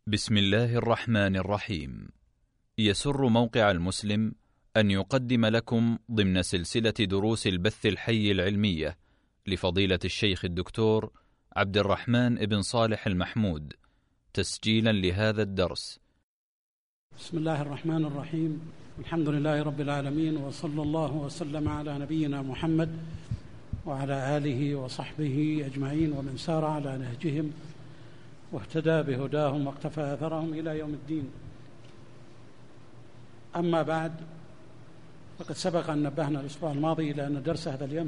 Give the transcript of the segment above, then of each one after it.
بسم الله الرحمن الرحيم. يسر موقع المسلم أن يقدم لكم ضمن سلسلة دروس البث الحي العلمية لفضيلة الشيخ الدكتور عبد الرحمن بن صالح المحمود تسجيلا لهذا الدرس. بسم الله الرحمن الرحيم. الحمد لله رب العالمين، وصلى الله وسلم على نبينا محمد وعلى آله وصحبه أجمعين ومن سار على نهجهم واهتدى بهداهم واقتفى أثرهم إلى يوم الدين. أما بعد، فقد سبق أن نبهنا الأسبوع الماضي إلى أن درس هذا اليوم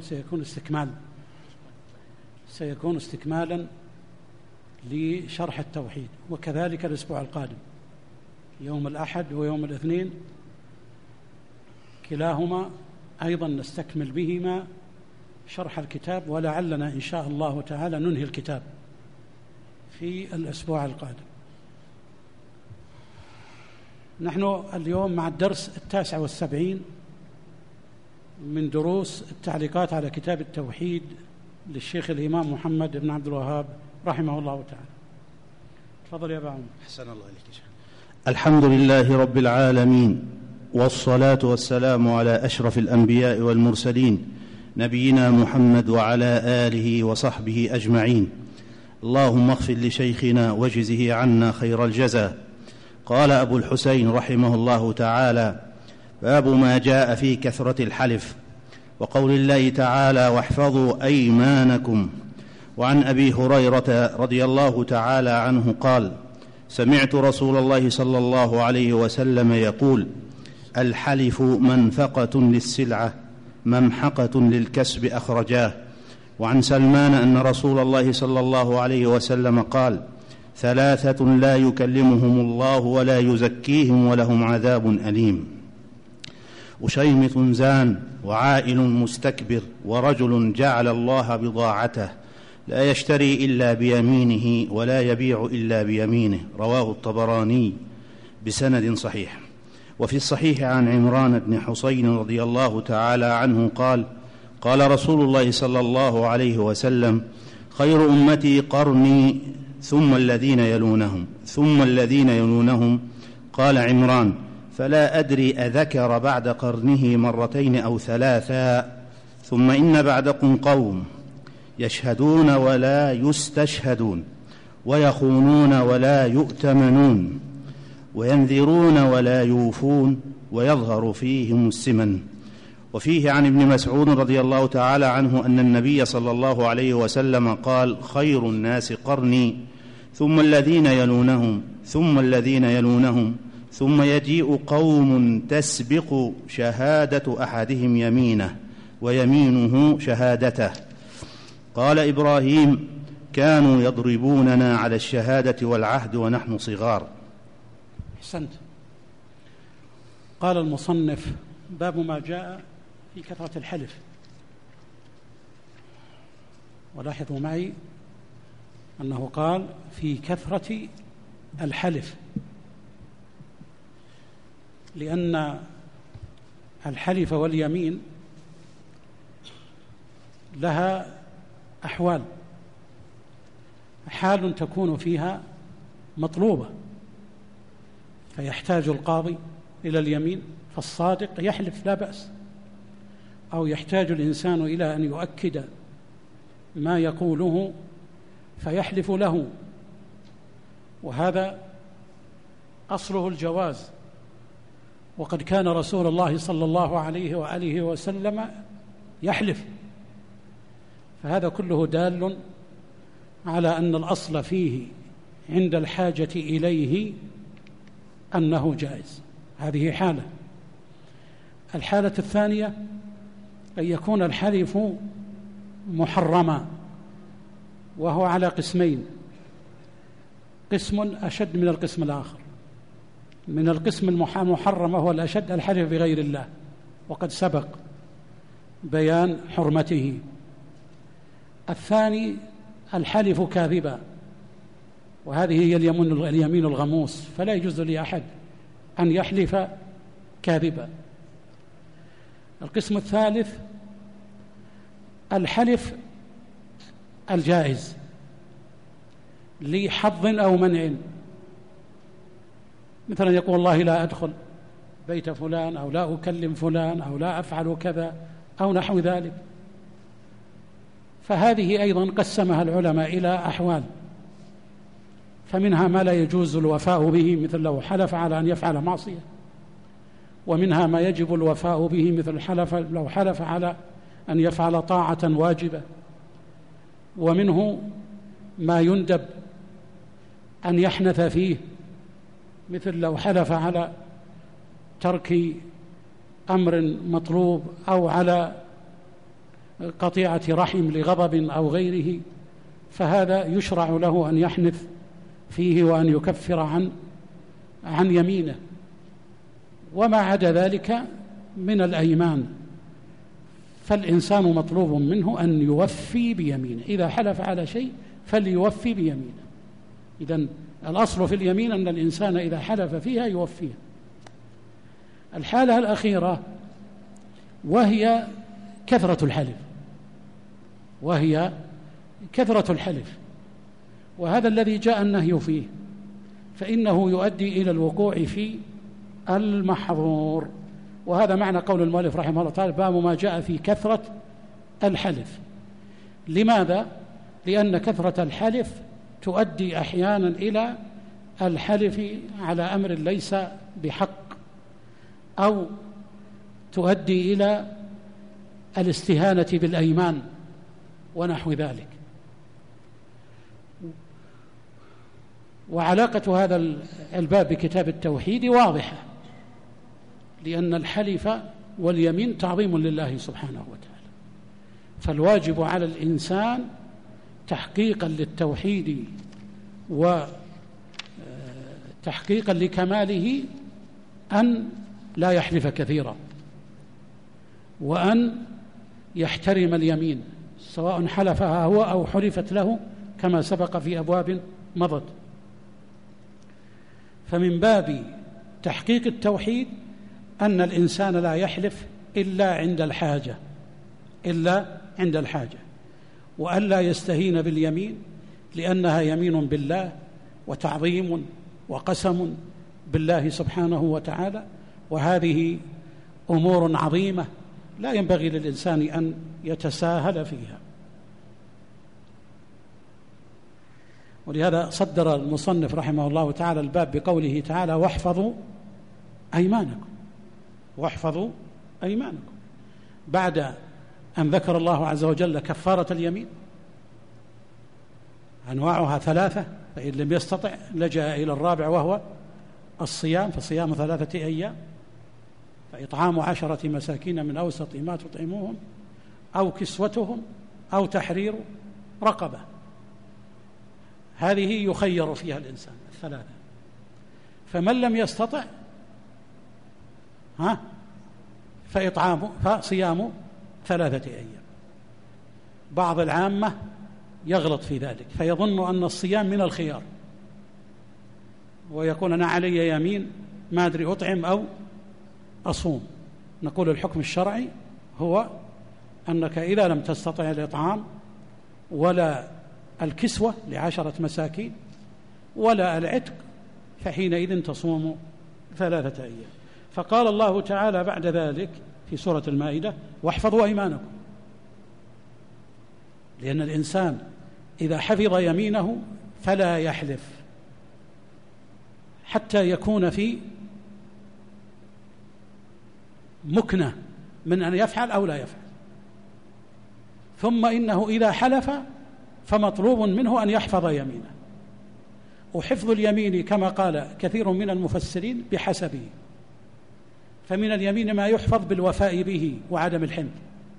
سيكون استكمالا لشرح التوحيد، وكذلك الأسبوع القادم يوم الأحد ويوم الاثنين كلاهما أيضا نستكمل بهما شرح الكتاب، ولعلنا إن شاء الله تعالى ننهي الكتاب في الأسبوع القادم. نحن اليوم مع الدرس 79 من دروس التعليقات على كتاب التوحيد للشيخ الإمام محمد بن عبد الوهاب رحمه الله تعالى. تفضل يا أبا عمر. أحسن الله إليك. الحمد لله رب العالمين، والصلاة والسلام على أشرف الأنبياء والمرسلين نبينا محمد وعلى آله وصحبه أجمعين. اللهم اغفر لشيخنا وجزه عنا خير الجزاء. قال أبو الحسين رحمه الله تعالى: باب ما جاء في كثرة الحلف، وقول الله تعالى: واحفظوا أيمانكم. وعن أبي هريرة رضي الله تعالى عنه قال: سمعت رسول الله صلى الله عليه وسلم يقول: الحلف منفقة للسلعة ممحقة للكسب، أخرجاه. وعن سلمان أن رسول الله صلى الله عليه وسلم قال: ثلاثة لا يكلمهم الله ولا يزكيهم ولهم عذاب أليم: وشيمط زان، وعائل مستكبر، ورجل جعل الله بضاعته لا يشتري إلا بيمينه ولا يبيع إلا بيمينه. رواه الطبراني بسند صحيح. وفي الصحيح عن عمران بن حسين رضي الله تعالى عنه قال: قال رسول الله صلى الله عليه وسلم: خير أمتي قرني ثم الذين يلونهم ثم الذين يلونهم. قال عمران: فلا أدري أذكر بعد قرنه مرتين أو ثلاثا. ثم إن بعدكم قوم يشهدون ولا يستشهدون، ويخونون ولا يؤتمنون، وينذرون ولا يوفون، ويظهر فيهم السمن. وفيه عن ابن مسعود رضي الله تعالى عنه أن النبي صلى الله عليه وسلم قال: خير الناس قرني ثم الذين يلونهم ثم الذين يلونهم، ثم يجيء قوم تسبق شهادة أحدهم يمينه ويمينه شهادته. قال إبراهيم: كانوا يضربوننا على الشهادة والعهد ونحن صغار. أحسنت. قال المصنف: باب ما جاء في كثرة الحلف. ولاحظوا معي أنه قال في كثرة الحلف، لأن الحلف واليمين لها أحوال. حال تكون فيها مطلوبة فيحتاج القاضي إلى اليمين، فالصادق يحلف لا بأس، أو يحتاج الإنسان إلى أن يؤكد ما يقوله فيحلف له، وهذا أصله الجواز. وقد كان رسول الله صلى الله عليه وآله وسلم يحلف، فهذا كله دال على أن الأصل فيه عند الحاجة إليه أنه جائز. هذه حالة. الحالة الثانية أن يكون الحلف محرما، وهو على قسمين: قسم أشد من القسم الآخر. من القسم المحرم وهو الأشد الحلف بغير الله، وقد سبق بيان حرمته. الثاني الحلف كاذبا، وهذه هي اليمين الغموس، فلا يجوز لأحد أن يحلف كاذبا. القسم الثالث الحلف الجائز لحظ أو منع، مثلا يقول والله لا أدخل بيت فلان، أو لا أكلم فلان، أو لا أفعل كذا، أو نحو ذلك. فهذه أيضا قسمها العلماء إلى أحوال، فمنها ما لا يجوز الوفاء به، مثل لو حلف على أن يفعل معصية، ومنها ما يجب الوفاء به، مثل لو حلف على أن يفعل طاعة واجبة، ومنه ما يندب أن يحنث فيه، مثل لو حلف على ترك أمر مطلوب أو على قطيعة رحم لغضب أو غيره، فهذا يشرع له أن يحنث فيه وأن يكفر عن يمينه. وما عدا ذلك من الأيمان فالإنسان مطلوب منه أن يوفي بيمينه، إذا حلف على شيء فليوفي بيمينه. إذن الأصل في اليمين أن الإنسان إذا حلف فيها يوفيها. الحالة الأخيرة وهي كثرة الحلف، وهذا الذي جاء النهي فيه، فإنه يؤدي إلى الوقوع في المحظور. وهذا معنى قول المؤلف رحمه الله تعالى: باب ما جاء في كثرة الحلف. لماذا؟ لأن كثرة الحلف تؤدي أحيانا إلى الحلف على أمر ليس بحق، أو تؤدي إلى الاستهانة بالأيمان ونحو ذلك. وعلاقة هذا الباب بكتاب التوحيد واضحة، لأن الحلف واليمين تعظيم لله سبحانه وتعالى، فالواجب على الإنسان تحقيقا للتوحيد وتحقيقا لكماله أن لا يحلف كثيرا، وأن يحترم اليمين سواء حلفها هو أو حلفت له، كما سبق في أبواب مضت. فمن باب تحقيق التوحيد أن الإنسان لا يحلف إلا عند الحاجة، وأن لا يستهين باليمين، لأنها يمين بالله وتعظيم وقسم بالله سبحانه وتعالى، وهذه أمور عظيمة لا ينبغي للإنسان أن يتساهل فيها. ولهذا صدر المصنف رحمه الله تعالى الباب بقوله تعالى: واحفظوا أيمانكم، بعد أن ذكر الله عز وجل كفارة اليمين أنواعها 3، فإن لم يستطع لجأ إلى الرابع وهو الصيام، فصيام 3 أيام، فإطعام 10 مساكين من أوسط ما تطعموهم، أو كسوتهم، أو تحرير رقبة. هذه يخير فيها الإنسان 3، فمن لم يستطع فصيام 3 أيام. بعض العامة يغلط في ذلك فيظن أن الصيام من الخيار، ويقول أنا علي يمين ما أدري أطعم أو أصوم. نقول الحكم الشرعي هو أنك إذا لم تستطع الإطعام ولا الكسوة ل10 مساكين ولا العتق، فحينئذ تصوم 3 أيام. فقال الله تعالى بعد ذلك في سورة المائدة: واحفظوا أيمانكم، لأن الإنسان إذا حفظ يمينه فلا يحلف حتى يكون في مكنة من أن يفعل أو لا يفعل، ثم إنه إذا حلف فمطلوب منه أن يحفظ يمينه. وحفظ اليمين كما قال كثير من المفسرين بحسبه، فمن اليمين ما يحفظ بالوفاء به وعدم الحنث،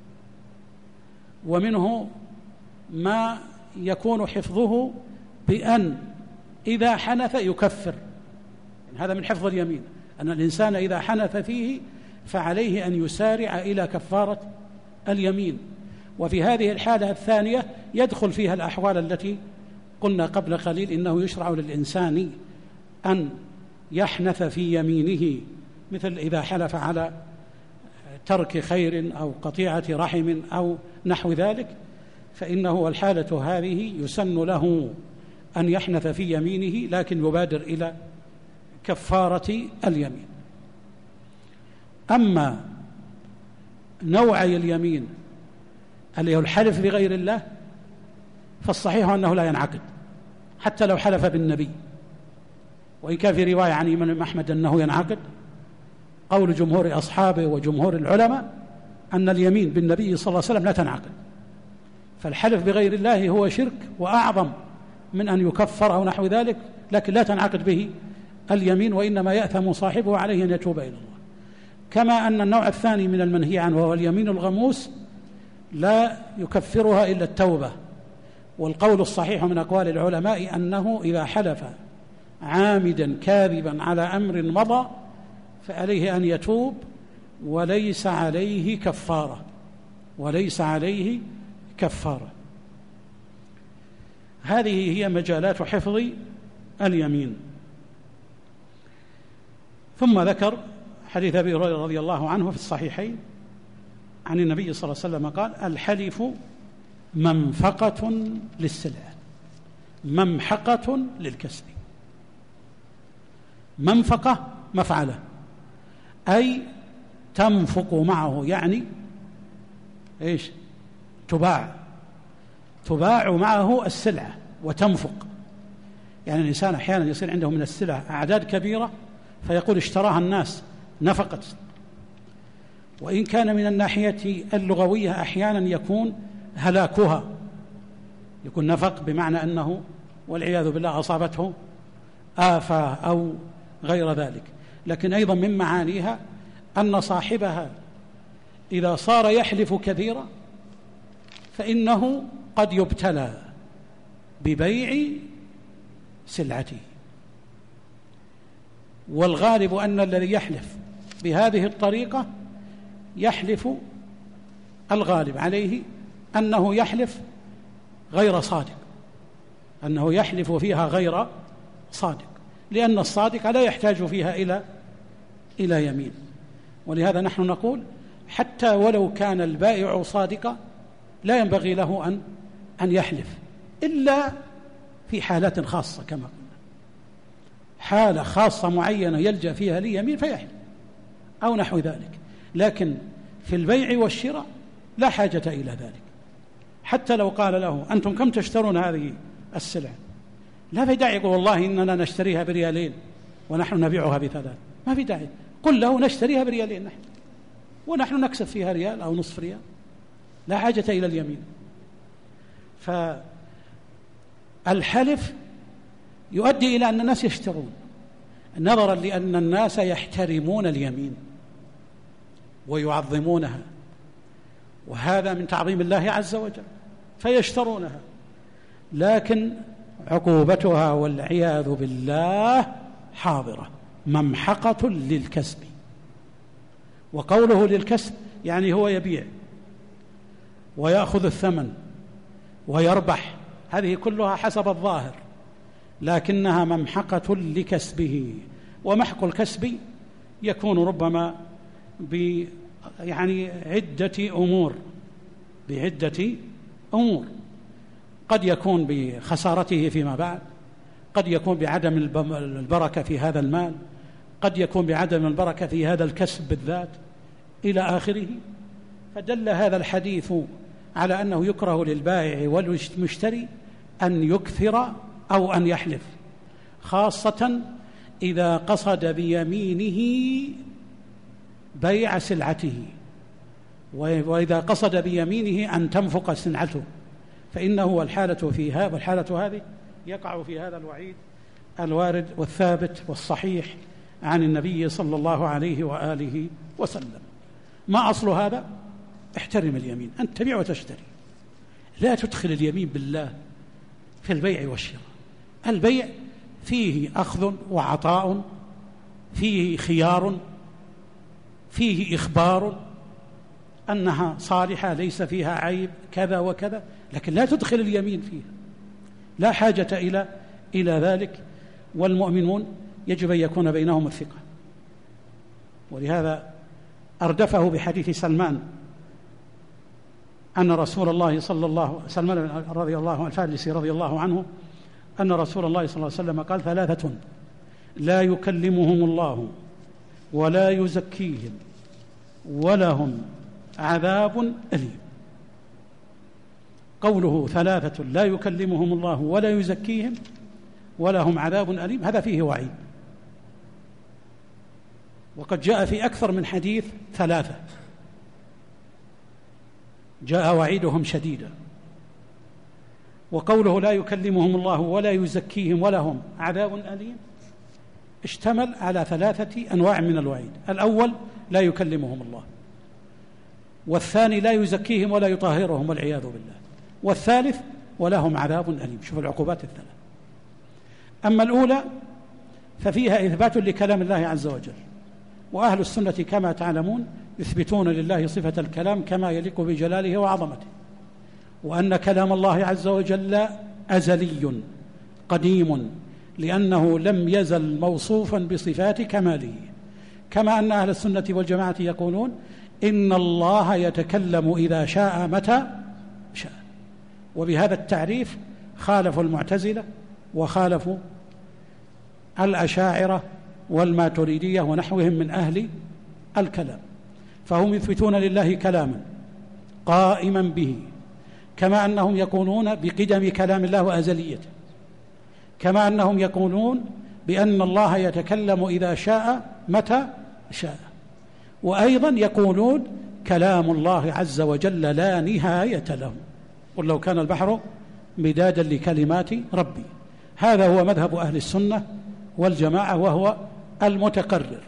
ومنه ما يكون حفظه بأن إذا حنث يكفر. هذا من حفظ اليمين، أن الإنسان إذا حنث فيه فعليه أن يسارع إلى كفارة اليمين. وفي هذه الحالة الثانية يدخل فيها الأحوال التي قلنا قبل قليل إنه يشرع للإنسان أن يحنث في يمينه، مثل إذا حلف على ترك خير أو قطيعة رحم أو نحو ذلك، فإنه الحالة هذه يسن له أن يحنث في يمينه، لكن يبادر إلى كفارة اليمين. أما نوعي اليمين اللي هو الحلف بغير الله فالصحيح أنه لا ينعقد حتى لو حلف بالنبي، وإن كان في رواية عن الإمام أحمد أنه ينعقد. قول جمهور أصحابه وجمهور العلماء أن اليمين بالنبي صلى الله عليه وسلم لا تنعقد، فالحلف بغير الله هو شرك وأعظم من أن يكفر أو نحو ذلك، لكن لا تنعقد به اليمين، وإنما يأثم صاحبه عليه أن يتوب إلى الله. كما أن النوع الثاني من المنهي عنه وهو اليمين الغموس لا يكفرها إلا التوبة، والقول الصحيح من أقوال العلماء أنه إذا حلف عامدا كاذبا على أمر مضى فعليه أن يتوب وليس عليه كفارة. هذه هي مجالات حفظ اليمين. ثم ذكر حديث أبي هريرة رضي الله عنه في الصحيحين عن النبي صلى الله عليه وسلم قال: الحلف منفقة للسلعة ممحقة للكسب. منفقة مفعلة، أي تنفق معه، يعني إيش؟ تباع معه السلعة وتنفق. يعني الإنسان أحيانا يصير عنده من السلع أعداد كبيرة فيقول اشتراها الناس نفقت، وإن كان من الناحية اللغوية أحيانا يكون هلاكها، يكون نفق بمعنى أنه والعياذ بالله أصابته آفة أو غير ذلك، لكن أيضا من معانيها أن صاحبها إذا صار يحلف كثيرا فإنه قد يبتلى ببيع سلعته. والغالب أن الذي يحلف بهذه الطريقة يحلف، الغالب عليه أنه يحلف غير صادق، أنه يحلف فيها غير صادق، لأن الصادق لا يحتاج فيها إلى يمين. ولهذا نحن نقول حتى ولو كان البائع صادقا لا ينبغي له أن يحلف إلا في حالات خاصة، كما قلنا حالة خاصة معينة يلجأ فيها ليمين فيحلف أو نحو ذلك، لكن في البيع والشراء لا حاجة إلى ذلك. حتى لو قال له: أنتم كم تشترون هذه السلعة؟ لا في داعي يقول: والله إننا نشتريها بريالين ونحن نبيعها بثلاث. ما في داعي، قل له: نشتريها بريالين ونحن نكسب فيها ريال أو نصف ريال، لا حاجة إلى اليمين. فالحلف يؤدي إلى أن الناس يشترون، نظرا لأن الناس يحترمون اليمين ويعظمونها، وهذا من تعظيم الله عز وجل، فيشترونها، لكن عقوبتها والعياذ بالله حاضرة، ممحقة للكسب. وقوله للكسب يعني هو يبيع ويأخذ الثمن ويربح، هذه كلها حسب الظاهر، لكنها ممحقة لكسبه. ومحق الكسب يكون ربما بعدة أمور، قد يكون بخسارته فيما بعد، قد يكون بعدم البركة في هذا المال، قد يكون بعدم البركة في هذا الكسب بالذات إلى آخره. فدل هذا الحديث على أنه يكره للبائع والمشتري أن يكثر أو أن يحلف، خاصة إذا قصد بيمينه بيع سلعته، وإذا قصد بيمينه أن تنفق سلعته، فإنه والحالة هذه يقع في هذا الوعيد الوارد والثابت والصحيح عن النبي صلى الله عليه وآله وسلم. ما أصل هذا؟ احترم اليمين، أنت تبيع وتشتري، لا تدخل اليمين بالله في البيع والشراء. البيع فيه أخذ وعطاء، فيه خيار، فيه إخبار أنها صالحة ليس فيها عيب كذا وكذا، لكن لا تدخل اليمين فيها، لا حاجة إلى ذلك. والمؤمنون يجب أن يكون بينهم الثقة، ولهذا أردفه بحديث سلمان أن رسول الله سلمان رضي الله عنه الفارسي رضي الله عنه أن رسول الله صلى الله عليه وسلم قال: 3 لا يكلمهم الله ولا يزكيهم ولهم عذاب أليم. قوله ثلاثة لا يكلمهم الله ولا يزكيهم ولهم عذاب أليم، هذا فيه وعيد، وقد جاء في أكثر من حديث ثلاثة جاء وعيدهم شديدا. وقوله لا يكلمهم الله ولا يزكيهم ولهم عذاب أليم اشتمل على ثلاثة أنواع من الوعيد: الأول لا يكلمهم الله، والثاني لا يزكيهم ولا يطهرهم والعياذ بالله، والثالث ولهم عذاب أليم. شوف العقوبات الثلاث. أما الأولى ففيها إثبات لكلام الله عز وجل، وأهل السنة كما تعلمون يثبتون لله صفة الكلام كما يليق بجلاله وعظمته، وأن كلام الله عز وجل أزلي قديم لأنه لم يزل موصوفا بصفات كماله، كما أن أهل السنة والجماعة يقولون إن الله يتكلم إذا شاء متى شاء. وبهذا التعريف خالفوا المعتزلة وخالفوا الأشاعرة والماتريدية ونحوهم من أهل الكلام، فهم يثبتون لله كلاما قائما به، كما أنهم يقولون بقدم كلام الله وأزليته، كما أنهم يقولون بأن الله يتكلم إذا شاء متى شاء، وأيضا يقولون كلام الله عز وجل لا نهاية له، قل لو كان البحر مدادا لكلمات ربي. هذا هو مذهب أهل السنة والجماعة، وهو المتقرر.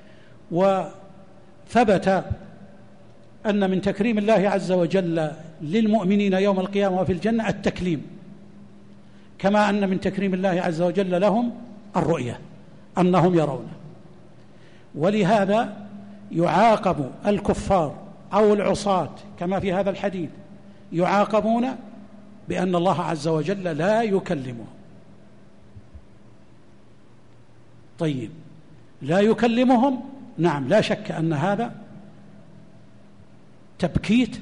وثبت أن من تكريم الله عز وجل للمؤمنين يوم القيامة وفي الجنة التكليم، كما أن من تكريم الله عز وجل لهم الرؤية أنهم يرونه. ولهذا يعاقب الكفار أو العصاة كما في هذا الحديث، يعاقبون بأن الله عز وجل لا يكلمهم. طيب، لا يكلمهم، نعم، لا شك أن هذا تبكيت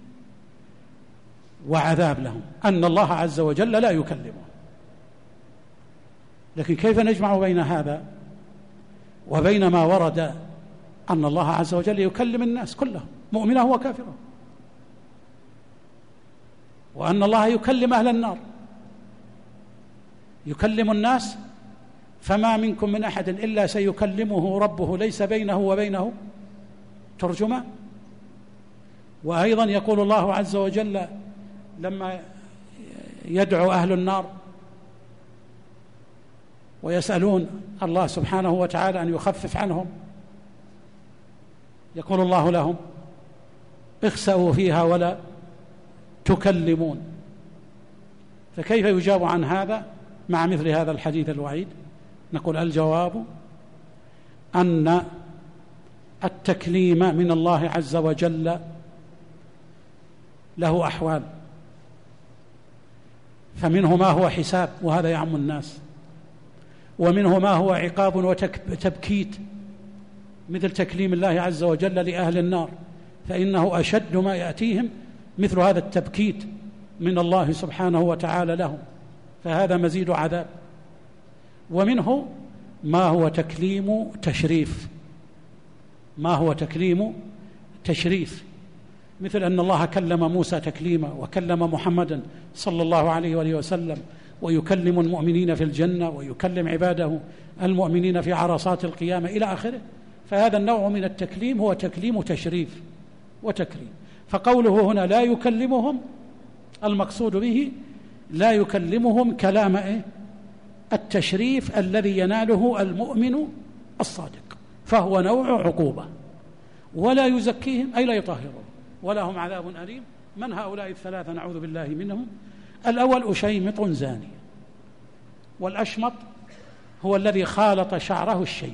وعذاب لهم، أن الله عز وجل لا يكلمهم. لكن كيف نجمع بين هذا وبين ما ورد أن الله عز وجل يكلم الناس كلهم مؤمنه وكافره، وأن الله يكلم أهل النار، يكلم الناس فما منكم من أحد إلا سيكلمه ربه ليس بينه وبينه ترجمان. وأيضا يقول الله عز وجل لما يدعو أهل النار ويسألون الله سبحانه وتعالى أن يخفف عنهم، يقول الله لهم اخسأوا فيها ولا تكلمون. فكيف يجاب عن هذا مع مثل هذا الحديث الوعيد؟ نقول الجواب أن التكليم من الله عز وجل له أحوال، فمنه ما هو حساب وهذا يعم الناس، ومنه ما هو عقاب وتبكيت مثل تكليم الله عز وجل لأهل النار، فإنه أشد ما يأتيهم مثل هذا التبكيت من الله سبحانه وتعالى لهم، فهذا مزيد عذاب. ومنه ما هو تكليم تشريف، ما هو تكليم تشريف، مثل أن الله كلم موسى تكليما، وكلم محمدا صلى الله عليه وآله وسلم، ويكلم المؤمنين في الجنة، ويكلم عباده المؤمنين في عرصات القيامة إلى آخره. فهذا النوع من التكليم هو تكليم تشريف وتكريم. فقوله هنا لا يكلمهم، المقصود به لا يكلمهم كلام التشريف الذي يناله المؤمن الصادق، فهو نوع عقوبة. ولا يزكيهم أي لا يطهرهم، ولهم عذاب أليم. من هؤلاء الثلاثة نعوذ بالله منهم؟ الأول أشيمط زاني، والأشمط هو الذي خالط شعره الشيب،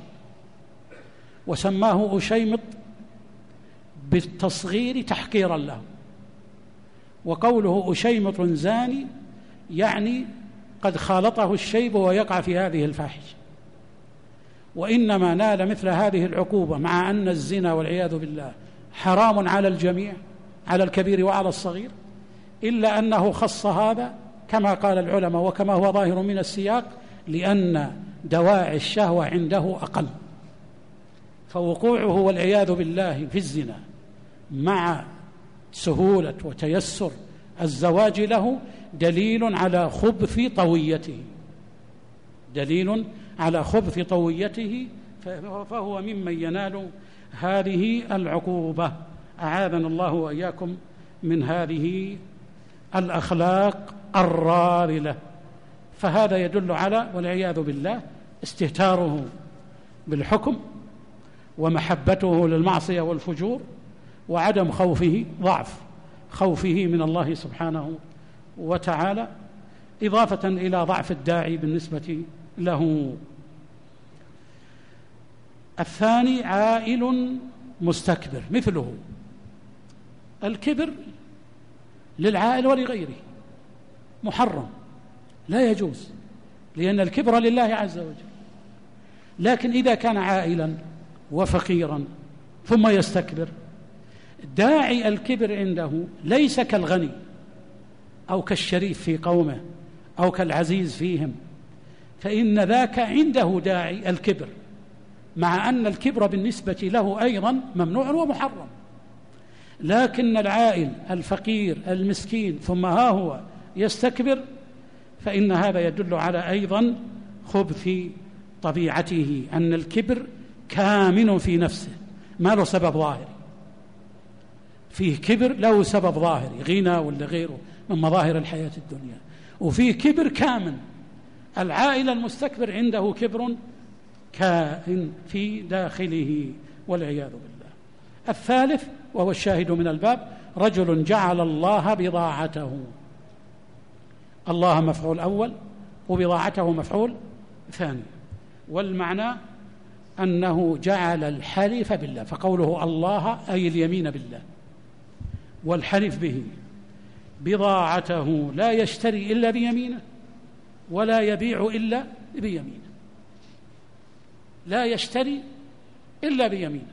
وسماه أشيمط بالتصغير تحقيرا له. وقوله أشيمط زاني يعني قد خالطه الشيب ويقع في هذه الفاحشة، وإنما نال مثل هذه العقوبة مع أن الزنا والعياذ بالله حرام على الجميع، على الكبير وعلى الصغير، إلا أنه خص هذا كما قال العلماء وكما هو ظاهر من السياق، لأن دواعي الشهوة عنده أقل، فوقوعه والعياذ بالله في الزنا مع سهولة وتيسر الزواج له دليل على خبث طويته، دليل على خبث طويته، فهو ممن ينال هذه العقوبة. أعاذنا الله وإياكم من هذه الأخلاق الراذلة. فهذا يدل على والعياذ بالله استهتاره بالحكم ومحبته للمعصية والفجور وعدم خوفه، ضعف خوفه من الله سبحانه وتعالى، إضافة إلى ضعف الداعي بالنسبة له. الثاني عائل مستكبر، مثله الكبر للعائل ولغيره محرم لا يجوز، لأن الكبر لله عز وجل. لكن إذا كان عائلا وفقيرا ثم يستكبر، داعي الكبر عنده ليس كالغني أو كالشريف في قومه أو كالعزيز فيهم، فإن ذاك عنده داعي الكبر، مع أن الكبر بالنسبة له أيضا ممنوع ومحرم. لكن العائل الفقير المسكين ثم ها هو يستكبر، فإن هذا يدل على أيضا خبث طبيعته، أن الكبر كامن في نفسه ما له سبب ظاهري، فيه كبر له سبب ظاهري غنى ولا غيره من مظاهر الحياة الدنيا، وفيه كبر كامن. العائل المستكبر عنده كبر كائن في داخله والعياذ بالله. الثالث وهو الشاهد من الباب، رجل جعل الله بضاعته، الله مفعول أول وبضاعته مفعول ثاني، والمعنى أنه جعل الحلف بالله، فقوله الله أي اليمين بالله والحلف به، بضاعته لا يشتري إلا بيمينه ولا يبيع إلا بيمينه، لا يشتري إلا بيمينه،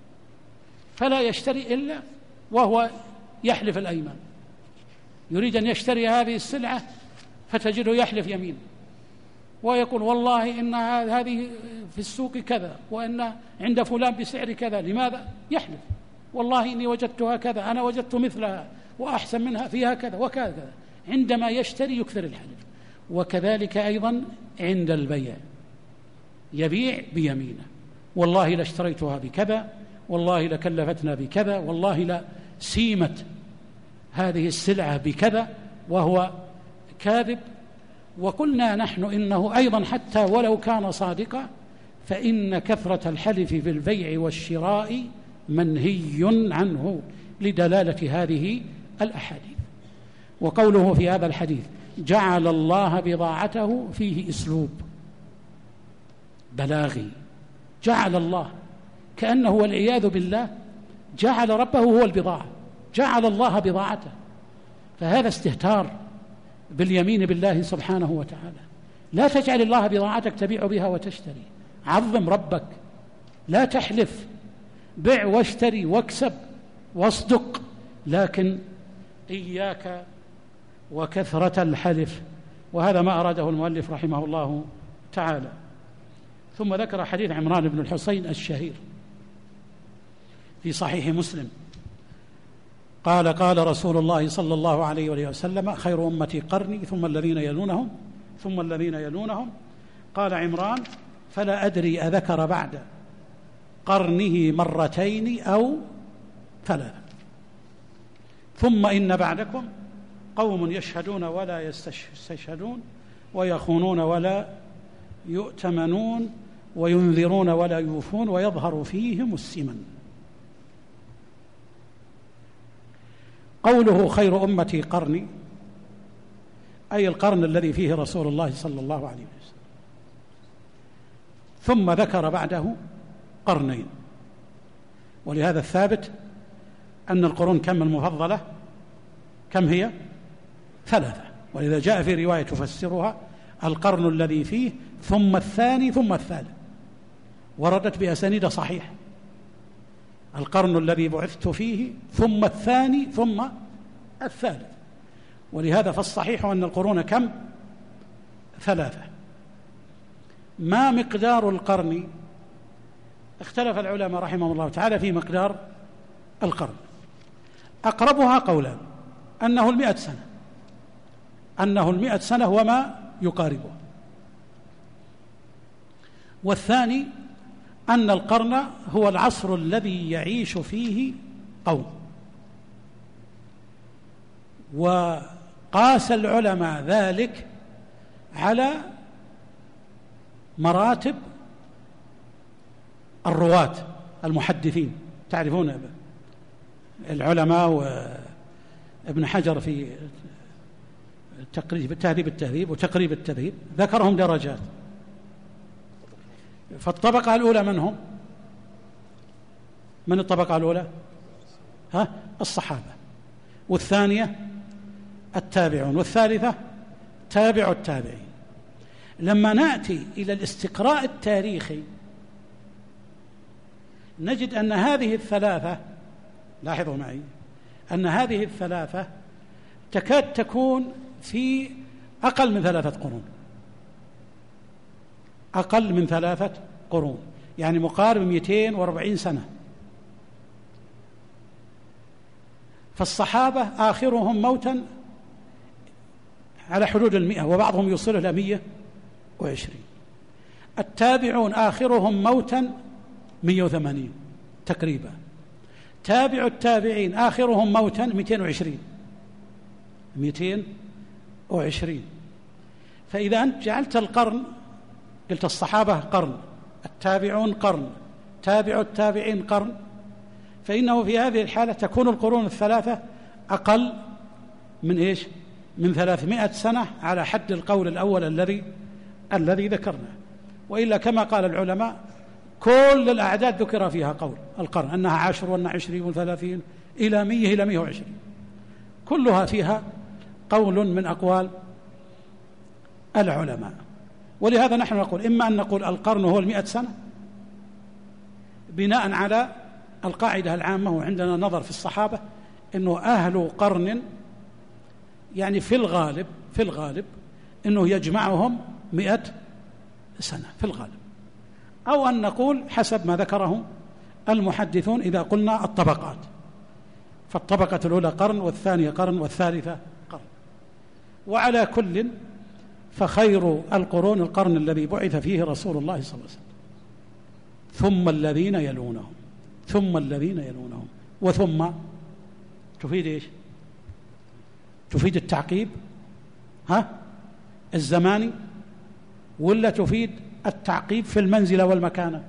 فلا يشتري إلا وهو يحلف الأيمان، يريد أن يشتري هذه السلعة فتجده يحلف يمين ويقول والله إن هذه في السوق كذا، وإن عند فلان بسعر كذا. لماذا؟ يحلف والله إني وجدتها كذا، أنا وجدت مثلها وأحسن منها فيها كذا وكذا. عندما يشتري يكثر الحلف. وكذلك أيضا عند البيع يبيع بيمينه، والله لاشتريتها بكذا، والله لكلفتنا بكذا، والله لسيمت هذه السلعة بكذا، وهو كاذب. وقلنا نحن إنه أيضا حتى ولو كان صادقا فإن كثرة الحلف في البيع والشراء منهي عنه لدلالة هذه الأحاديث. وقوله في هذا الحديث جعل الله بضاعته فيه أسلوب بلاغي، جعل الله كأنه والعياذ بالله جعل ربه هو البضاعة، جعل الله بضاعته، فهذا استهتار باليمين بالله سبحانه وتعالى. لا تجعل الله بضاعتك تبيع بها وتشتري، عظم ربك، لا تحلف، بع واشتري واكسب واصدق، لكن إياك وكثرة الحلف. وهذا ما أراده المؤلف رحمه الله تعالى. ثم ذكر حديث عمران بن الحصين الشهير في صحيح مسلم قال قال رسول الله صلى الله عليه وآله وسلم خير أمتي قرني ثم الذين يلونهم ثم الذين يلونهم. قال عمران فلا أدري أذكر بعد قرنه مرتين أو ثلاثة. ثم إن بعدكم قوم يشهدون ولا يستشهدون ويخونون ولا يؤتمنون وينذرون ولا يوفون ويظهر فيهم السمن. قوله خير أمتي قرني أي القرن الذي فيه رسول الله صلى الله عليه وسلم، ثم ذكر بعده قرنين. ولهذا الثابت أن القرون كم المفضلة؟ كم هي؟ 3. ولذا جاء في رواية تفسرها القرن الذي فيه ثم الثاني ثم الثالث، وردت بأسانيد صحيحة. القرن الذي بعثت فيه ثم الثاني ثم الثالث. ولهذا فالصحيح أن القرون كم؟ 3. ما مقدار القرن؟ اختلف العلماء رحمهم الله تعالى في مقدار القرن. أقربها قولان أنه 100 سنة، أنه 100 سنة وما يقاربه. والثاني أن القرن هو العصر الذي يعيش فيه قوم. وقاس العلماء ذلك على مراتب الرواة المحدثين. تعرفون العلماء وابن حجر في تهذيب التهذيب وتقريب التهذيب ذكرهم درجات. فالطبقة الأولى من هم؟ من الطبقة الأولى؟ الصحابة، والثانية التابعون، والثالثة تابع التابعين. لما نأتي إلى الاستقراء التاريخي نجد أن هذه الثلاثة، لاحظوا معي، أن هذه الثلاثة تكاد تكون في أقل من 3 قرون، أقل من 3 قرون، يعني مقارب 240 سنة. فالصحابة آخرهم موتا على حدود 100، وبعضهم يوصل إلى 120. التابعون آخرهم موتا 180 تقريبا. تابع التابعين آخرهم موتا 220. فإذا أنت جعلت القرن، قلت الصحابة قرن، التابعون قرن، تابع التابعين قرن، فإنه في هذه الحالة تكون القرون الثلاثة أقل من إيش؟ من 300 سنة على حد القول الأول الذي ذكرناه. وإلا كما قال العلماء كل الأعداد ذكر فيها قول القرن، أنها 10 وأنها 20 و30 إلى 100 إلى 120، كلها فيها قول من أقوال العلماء. ولهذا نحن نقول إما أن نقول القرن هو 100 سنة بناء على القاعدة العامة، وعندنا نظر في الصحابة أنه أهل قرن، يعني في الغالب أنه يجمعهم 100 سنة في الغالب. أو أن نقول حسب ما ذكره المحدثون إذا قلنا الطبقات، فالطبقة الأولى قرن، والثانية قرن، والثالثة قرن. وعلى كل فخير القرون القرن الذي بعث فيه رسول الله صلى الله عليه وسلم، ثم الذين يلونهم، ثم الذين يلونهم. وثم تفيد إيش؟ تفيد التعقيب الزماني، ولا تفيد التعقيب في المنزلة والمكانة؟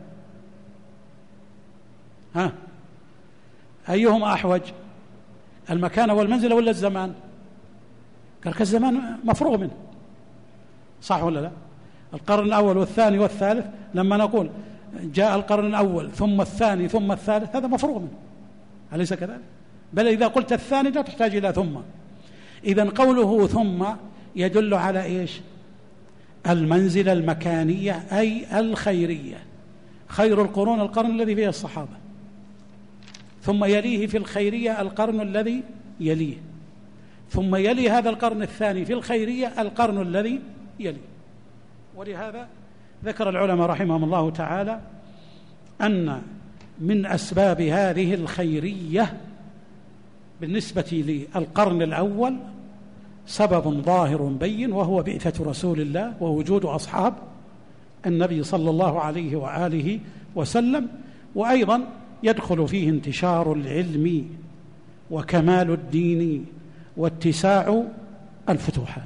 أيهما أحوج، المكانة والمنزلة ولا الزمان؟ قال الزمان مفروغ منه، صح ولا لا؟ القرن الأول والثاني والثالث، لما نقول جاء القرن الأول ثم الثاني ثم الثالث، هذا مفروغ منه، أليس كذلك؟ بل إذا قلت الثاني لا تحتاج إلى ثم. إذن قوله ثم يدل على إيش؟ المنزلة المكانية، أي الخيرية. خير القرون القرن الذي فيه الصحابة، ثم يليه في الخيرية القرن الذي يليه، ثم يلي هذا القرن الثاني في الخيرية القرن الذي يليه. ولهذا ذكر العلماء رحمهم الله تعالى أن من أسباب هذه الخيرية بالنسبة للقرن الأول سبب ظاهر بين، وهو بعثة رسول الله ووجود أصحاب النبي صلى الله عليه وآله وسلم. وأيضا يدخل فيه انتشار العلم وكمال الدين واتساع الفتوحات.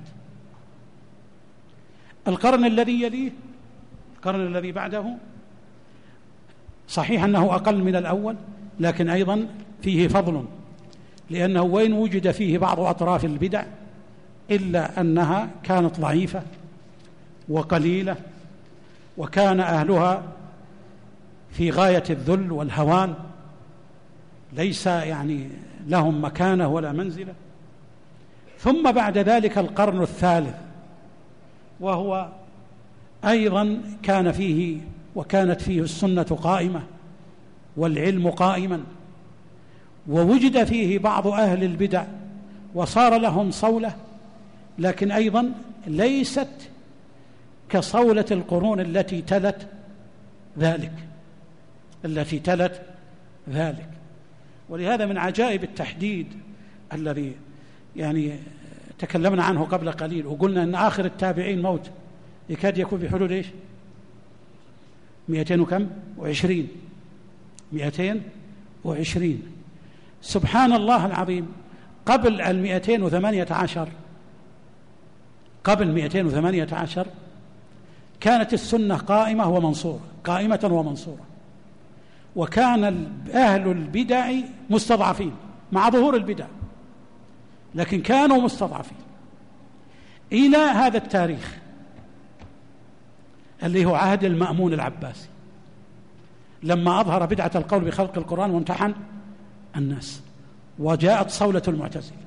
القرن الذي يليه، القرن الذي بعده، صحيح أنه أقل من الأول، لكن أيضا فيه فضل، لأنه وين وجد فيه بعض أطراف البدع إلا أنها كانت ضعيفة وقليلة، وكان أهلها في غاية الذل والهوان، ليس يعني لهم مكانة ولا منزلة. ثم بعد ذلك القرن الثالث، وهو أيضا كان فيه وكانت فيه السنة قائمة والعلم قائما، ووجد فيه بعض أهل البدع وصار لهم صولة، لكن أيضا ليست كصولة القرون التي تلت ذلك. ولهذا من عجائب التحديد الذي يعني تكلمنا عنه قبل قليل، وقلنا أن آخر التابعين موت يكاد يكون في حدود 220. سبحان الله العظيم. قبل 218 كانت السنة قائمة ومنصورة، وكان أهل البدع مستضعفين مع ظهور البدع، لكن كانوا مستضعفين إلى هذا التاريخ اللي هو عهد المأمون العباسي، لما أظهر بدعة القول بخلق القرآن وامتحن الناس، وجاءت صولة المعتزلة.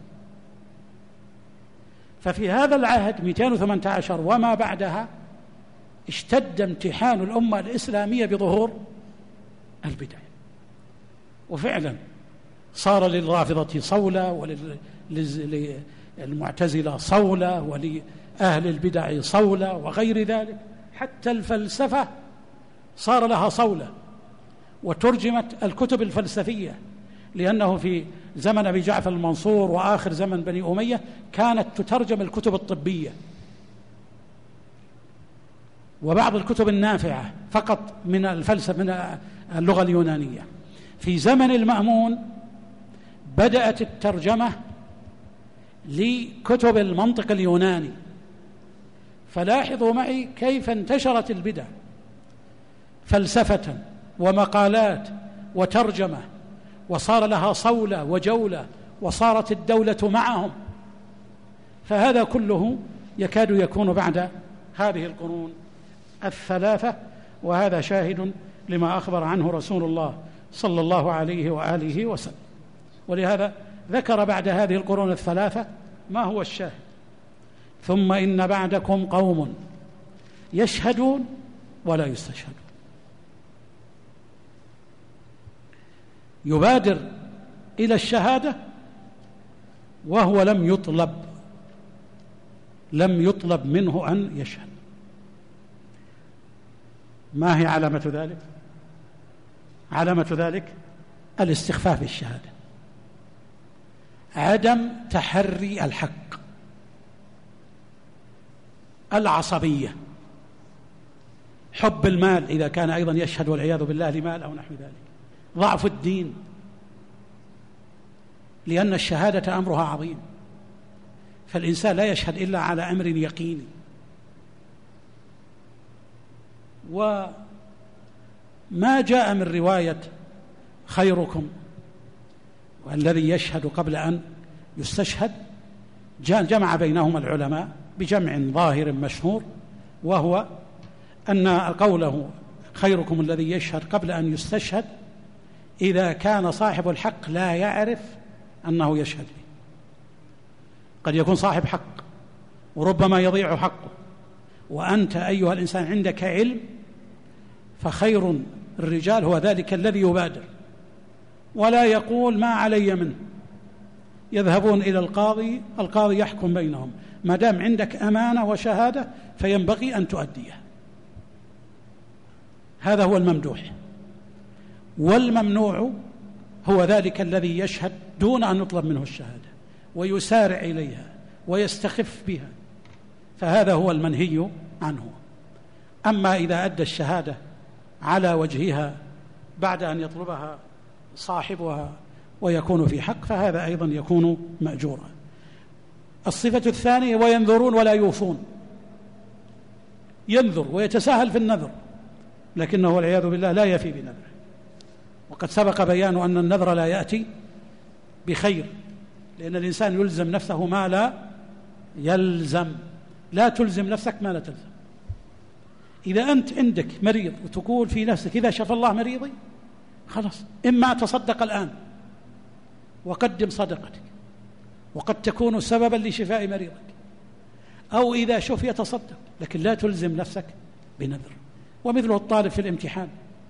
ففي هذا العهد 218 وما بعدها اشتد امتحان الأمة الإسلامية بظهور البدع، وفعلا صار للرافضة صولة، وللمعتزلة صولة، ولأهل البدع صولة، وغير ذلك. حتى الفلسفة صار لها صولة، وترجمت الكتب الفلسفية، لأنه في زمن أبي جعفر المنصور وآخر زمن بني أمية كانت تترجم الكتب الطبية وبعض الكتب النافعة فقط من الفلسفة من اللغة اليونانية. في زمن المأمون بدأت الترجمة لكتب المنطق اليوناني، فلاحظوا معي كيف انتشرت البدع فلسفة ومقالات وترجمة، وصار لها صولة وجولة، وصارت الدولة معهم. فهذا كله يكاد يكون بعد هذه القرون الثلاثة، وهذا شاهد لما أخبر عنه رسول الله صلى الله عليه وآله وسلم. ولهذا ذكر بعد هذه القرون الثلاثة ما هو الشاهد: ثم إن بعدكم قوم يشهدون ولا يستشهدون. يبادر إلى الشهادة وهو لم يطلب منه أن يشهد. ما هي علامة ذلك؟ علامة ذلك الاستخفاف بالشهادة، عدم تحري الحق، العصبية، حب المال إذا كان أيضا يشهد والعياذ بالله لمال أو نحو ذلك، ضعف الدين، لأن الشهادة أمرها عظيم، فالإنسان لا يشهد إلا على أمر يقيني. وما جاء من رواية خيركم والذي يشهد قبل أن يستشهد جمع بينهما العلماء بجمع ظاهر مشهور، وهو أن قوله خيركم الذي يشهد قبل أن يستشهد إذا كان صاحب الحق لا يعرف أنه يشهد به. قد يكون صاحب حق وربما يضيع حقه، وأنت أيها الإنسان عندك علم، فخير الرجال هو ذلك الذي يبادر ولا يقول ما علي منه. يذهبون إلى القاضي يحكم بينهم، ما دام عندك أمانة وشهادة فينبغي أن تؤديها. هذا هو الممدوح. والممنوع هو ذلك الذي يشهد دون أن يطلب منه الشهادة ويسارع إليها ويستخف بها، فهذا هو المنهي عنه. أما إذا أدى الشهادة على وجهها بعد أن يطلبها صاحبها ويكون في حق، فهذا أيضا يكون مأجورا. الصفة الثانية: وينذرون ولا يوفون. ينذر ويتساهل في النذر، لكنه والعياذ بالله لا يفي بنذره. وقد سبق بيان أن النذر لا يأتي بخير، لأن الإنسان يلزم نفسه ما لا يلزم. لا تلزم نفسك ما لا تلزم. إذا أنت عندك مريض وتقول في نفسك إذا شفى الله مريضي خلاص، إما تصدق الآن وقدم صدقتك وقد تكون سببا لشفاء مريضك، أو إذا شفي تصدق، لكن لا تلزم نفسك بنذر. ومثله الطالب في الامتحان.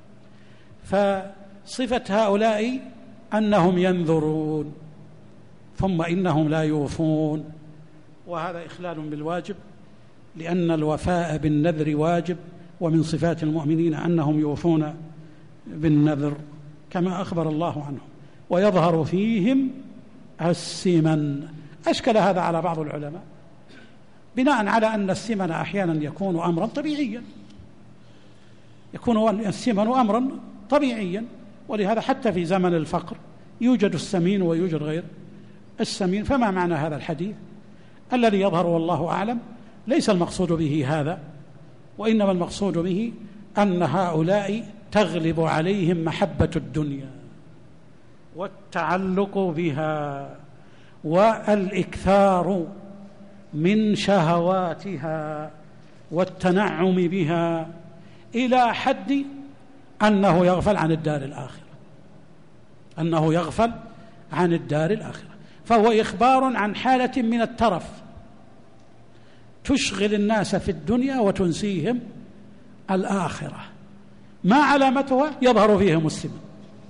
فصفة هؤلاء أنهم ينذرون ثم إنهم لا يوفون، وهذا إخلال بالواجب لأن الوفاء بالنذر واجب، ومن صفات المؤمنين أنهم يوفون بالنذر كما أخبر الله عنهم. ويظهر فيهم السمن. أشكل هذا على بعض العلماء بناء على أن السمن أحيانا يكون أمرا طبيعيا، يكون السمن أمرا طبيعيا، ولهذا حتى في زمن الفقر يوجد السمين ويوجد غير السمين. فما معنى هذا الحديث؟ الذي يظهر والله أعلم ليس المقصود به هذا، وإنما المقصود به أن هؤلاء تغلب عليهم محبة الدنيا والتعلق بها والإكثار من شهواتها والتنعم بها إلى حد أنه يغفل عن الدار الآخرة، أنه يغفل عن الدار الآخرة. فهو إخبار عن حالة من الترف تشغل الناس في الدنيا وتنسيهم الآخرة. ما علامتها؟ يظهر فيهم السمن،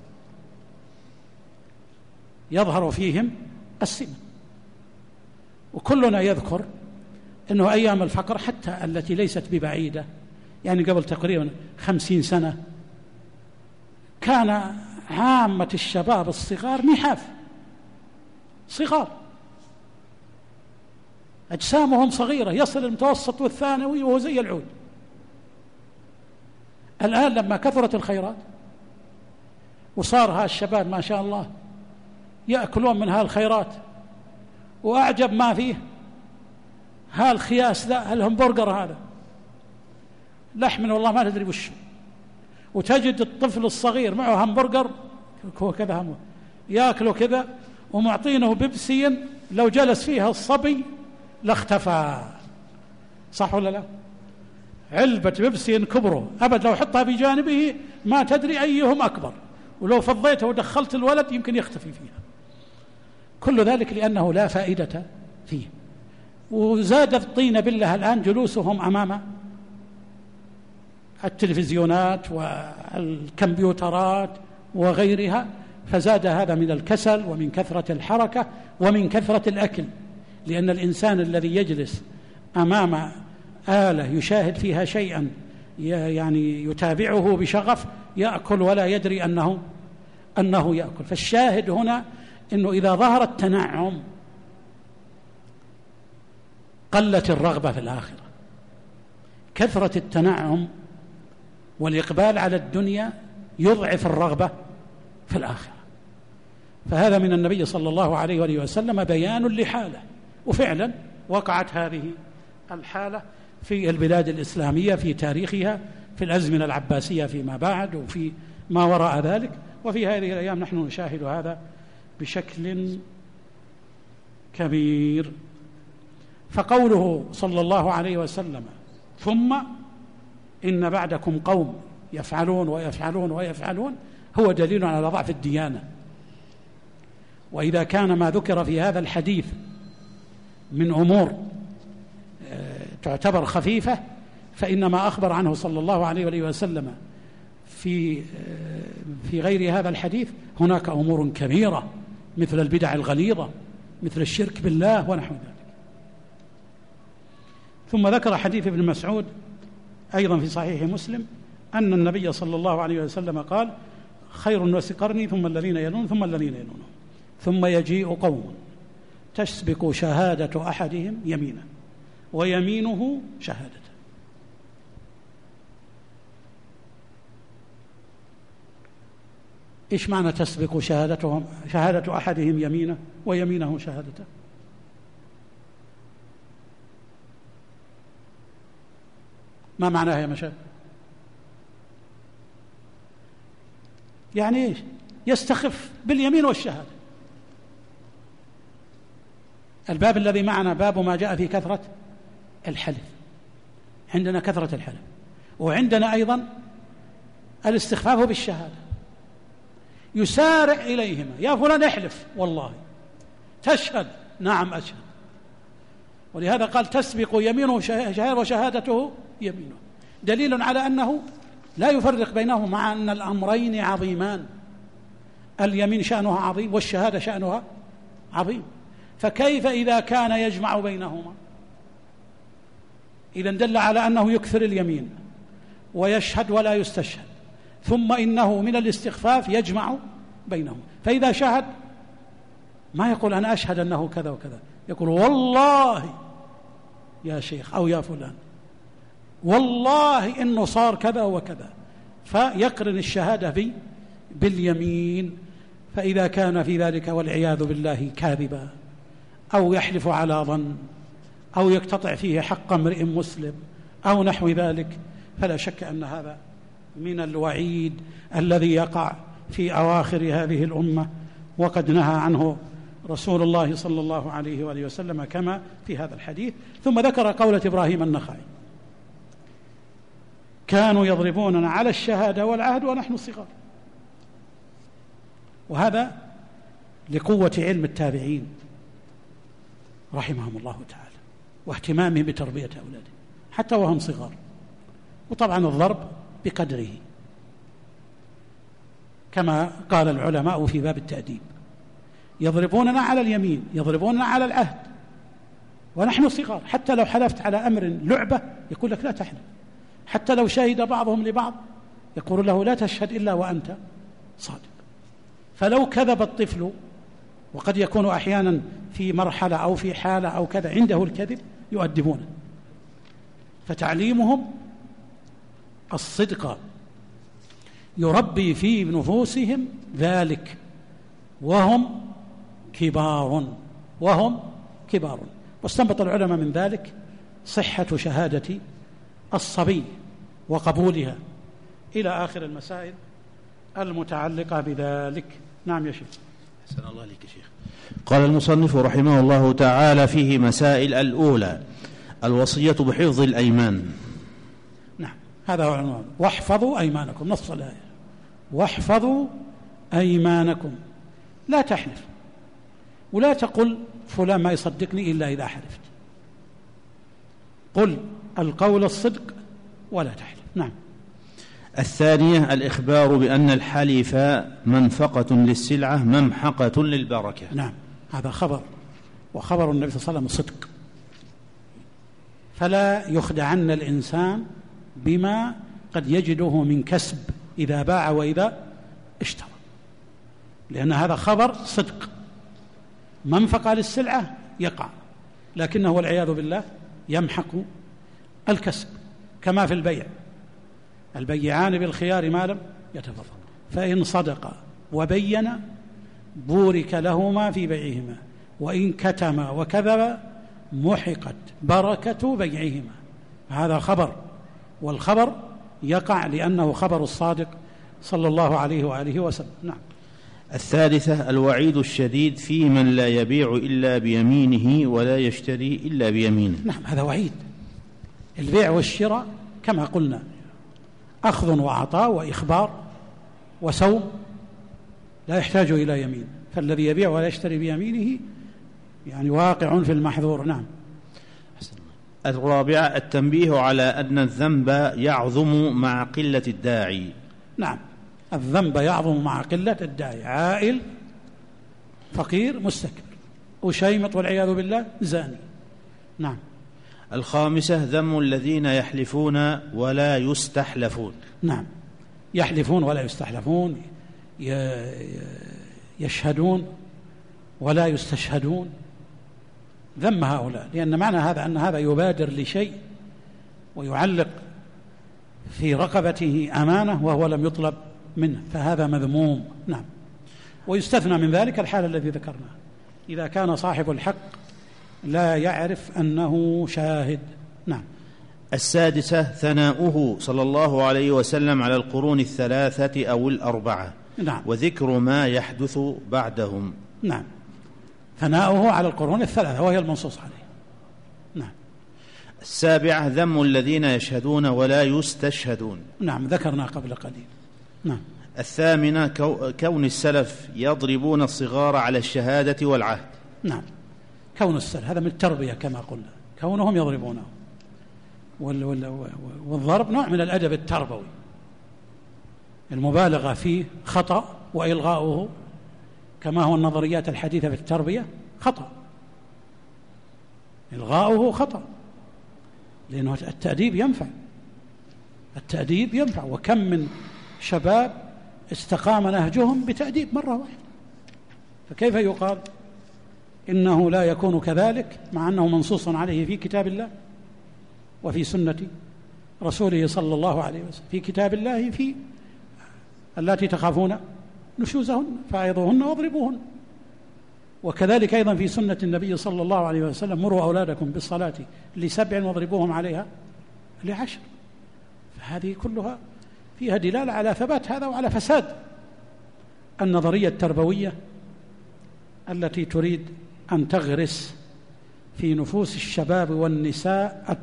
يظهر فيهم السمن. وكلنا يذكر أنه أيام الفقر حتى التي ليست ببعيدة، يعني قبل تقريبا 50 سنة، كان عامة الشباب الصغار نحاف صغار، أجسامهم صغيرة، يصل المتوسط والثانوي وهو زي العود. الآن لما كثرت الخيرات وصار هالشباب ما شاء الله يأكلون من هالخيرات، وأعجب ما فيه هالخياس ذا، الهمبرجر هذا لحم والله ما تدري وشه، وتجد الطفل الصغير معه همبرجر هو كذا يأكله كذا، ومعطينه بيبسي لو جلس فيها الصبي لاختفى. صح ولا لا؟ علبة بيبسي كبره أبد لو حطها بجانبه ما تدري أيهم أكبر، ولو فضيته ودخلت الولد يمكن يختفي فيها. كل ذلك لأنه لا فائدة فيه. وزاد الطين بالله الآن جلوسهم أمام التلفزيونات والكمبيوترات وغيرها، فزاد هذا من الكسل ومن كثرة الحركة ومن كثرة الأكل. لأن الإنسان الذي يجلس أمام آلة يشاهد فيها شيئا يعني يتابعه بشغف يأكل ولا يدري أنه يأكل. فالشاهد هنا أنه إذا ظهر التنعم قلت الرغبة في الآخرة. كثرة التنعم والإقبال على الدنيا يضعف الرغبة في الآخرة. فهذا من النبي صلى الله عليه وآله وسلم بيان لحالة، وفعلا وقعت هذه الحالة في البلاد الإسلامية في تاريخها، في الأزمنة العباسية فيما بعد، وفي ما وراء ذلك. وفي هذه الأيام نحن نشاهد هذا بشكل كبير. فقوله صلى الله عليه وسلم ثم إن بعدكم قوم يفعلون ويفعلون ويفعلون هو دليل على ضعف الديانة. وإذا كان ما ذكر في هذا الحديث من أمور تعتبر خفيفة، فإن ما أخبر عنه صلى الله عليه وآله وسلم في غير هذا الحديث هناك أمور كبيرة مثل البدع الغليظة، مثل الشرك بالله ونحو ذلك. ثم ذكر حديث ابن مسعود أيضا في صحيح مسلم أن النبي صلى الله عليه وسلم قال خير الناس قرني ثم الذين يلون ثم الذين يلونهم ثم يجيء قوم تسبق شهادة أحدهم يمينه ويمينه شهادته. إيش معنى تسبق شهادة أحدهم يمينه ويمينه شهادته؟ ما معناها يا مشايخ؟ يعني إيش؟ يستخف باليمين والشهادة. الباب الذي معنا باب ما جاء في كثرة الحلف. عندنا كثرة الحلف، وعندنا أيضا الاستخفاف بالشهادة. يسارع إليهما، يا فلان احلف والله، تشهد نعم أشهد. ولهذا قال تسبق يمينه شهادة وشهادته يمينه، دليل على أنه لا يفرق بينهما، مع أن الأمرين عظيمان. اليمين شأنها عظيم والشهادة شأنها عظيم، فكيف إذا كان يجمع بينهما؟ إذن دل على أنه يكثر اليمين ويشهد ولا يستشهد، ثم إنه من الاستخفاف يجمع بينهم. فإذا شهد ما يقول أنا أشهد أنه كذا وكذا، يقول والله يا شيخ أو يا فلان والله إنه صار كذا وكذا، فيقرن الشهادة باليمين. فإذا كان في ذلك والعياذ بالله كاذبا أو يحلف على ظن أو يقتطع فيه حق امرئ مسلم أو نحو ذلك، فلا شك أن هذا من الوعيد الذي يقع في أواخر هذه الأمة، وقد نهى عنه رسول الله صلى الله عليه وآله وسلم كما في هذا الحديث. ثم ذكر قولة إبراهيم النخعي: كانوا يضربوننا على الشهادة والعهد ونحن صغار. وهذا لقوة علم التابعين رحمهم الله تعالى واهتمامهم بتربية أولادهم حتى وهم صغار. وطبعا الضرب بقدره كما قال العلماء في باب التأديب: يضربوننا على اليمين، يضربوننا على العهد ونحن صغار. حتى لو حلفت على أمر لعبة يقول لك لا تحلف، حتى لو شهد بعضهم لبعض يقول له لا تشهد إلا وأنت صادق. فلو كذب الطفل، وقد يكون أحيانا في مرحلة أو في حالة أو كذا عنده الكذب، يؤدبونه. فتعليمهم الصدق يربي في نفوسهم ذلك وهم كبار. واستنبط العلماء من ذلك صحة شهادة الصبي وقبولها إلى آخر المسائل المتعلقة بذلك. نعم يا شيخ. أحسن الله عليك يا شيخ. قال المصنف رحمه الله تعالى فيه مسائل: الأولى الوصية بحفظ الأيمان. نعم، هذا هو العنوان: واحفظوا أيمانكم، نص الآية: واحفظوا أيمانكم. لا تحلف ولا تقل فلان ما يصدقني إلا إذا حلفت، قل القول الصدق ولا تحلف. نعم. الثانية الإخبار بأن الحلف منفقة للسلعة ممحقة للبركة. نعم، هذا خبر، وخبر النبي صلى الله عليه وسلم صدق، فلا يخدعن الإنسان بما قد يجده من كسب إذا باع وإذا اشترى، لأن هذا خبر صدق. منفقة للسلعة يقع، لكنه والعياذ بالله يمحق الكسب، كما في البيع: البيعان بالخيار ما لم يتفرقا، فإن صدقا وبينا بورك لهما في بيعهما، وإن كتما وكذبا محقت بركة بيعهما. هذا خبر، والخبر يقع لأنه خبر الصادق صلى الله عليه وآله وسلم. نعم. الثالثة الوعيد الشديد في من لا يبيع إلا بيمينه ولا يشتري إلا بيمينه. نعم، هذا وعيد. البيع والشراء كما قلنا أخذ وعطاء وإخبار وسوم، لا يحتاج إلى يمين، فالذي يبيع ولا يشتري بيمينه يعني واقع في المحظور. نعم. الرابعة التنبيه على أن الذنب يعظم مع قلة الداعي. نعم، الذنب يعظم مع قلة الداعي. عائل فقير مستكبر وشيمط والعياذ بالله زاني. نعم. الخامسة ذم الذين يحلفون ولا يستحلفون. نعم، يحلفون ولا يستحلفون، يشهدون ولا يستشهدون. ذم هؤلاء، لأن معنى هذا أن هذا يبادر لشيء ويعلق في رقبته أمانة وهو لم يطلب منه، فهذا مذموم. نعم. ويستثنى من ذلك الحال الذي ذكرناه، إذا كان صاحب الحق لا يعرف أنه شاهد. نعم. السادسة ثناؤه صلى الله عليه وسلم على القرون الثلاثة أو الأربعة. نعم. وذكر ما يحدث بعدهم. نعم، ثناؤه على القرون الثلاثة وهي المنصوص عليه. نعم. السابعة ذم الذين يشهدون ولا يستشهدون. نعم، ذكرنا قبل قليل. نعم. الثامنة كون السلف يضربون الصغار على الشهادة والعهد. نعم، كون السلف هذا من التربية كما قلنا، كونهم يضربونه، والضرب نوع من الأدب التربوي، المبالغة فيه خطأ، وإلغاؤه كما هو النظريات الحديثة في التربية خطأ، إلغاؤه خطأ. لأنه التأديب ينفع، التأديب ينفع، وكم من شباب استقام نهجهم بتأديب مرة واحدة، فكيف يقال إنه لا يكون كذلك مع أنه منصوص عليه في كتاب الله وفي سنة رسوله صلى الله عليه وسلم. في كتاب الله في اللاتي تخافون نشوزهن فعظوهن واضربوهن، وكذلك أيضا في سنة النبي صلى الله عليه وسلم مروا أولادكم بالصلاة ل7 واضربوهم عليها ل10. فهذه كلها فيها دلالة على ثبات هذا وعلى فساد النظرية التربوية التي تريد أن تغرس في نفوس الشباب والنساء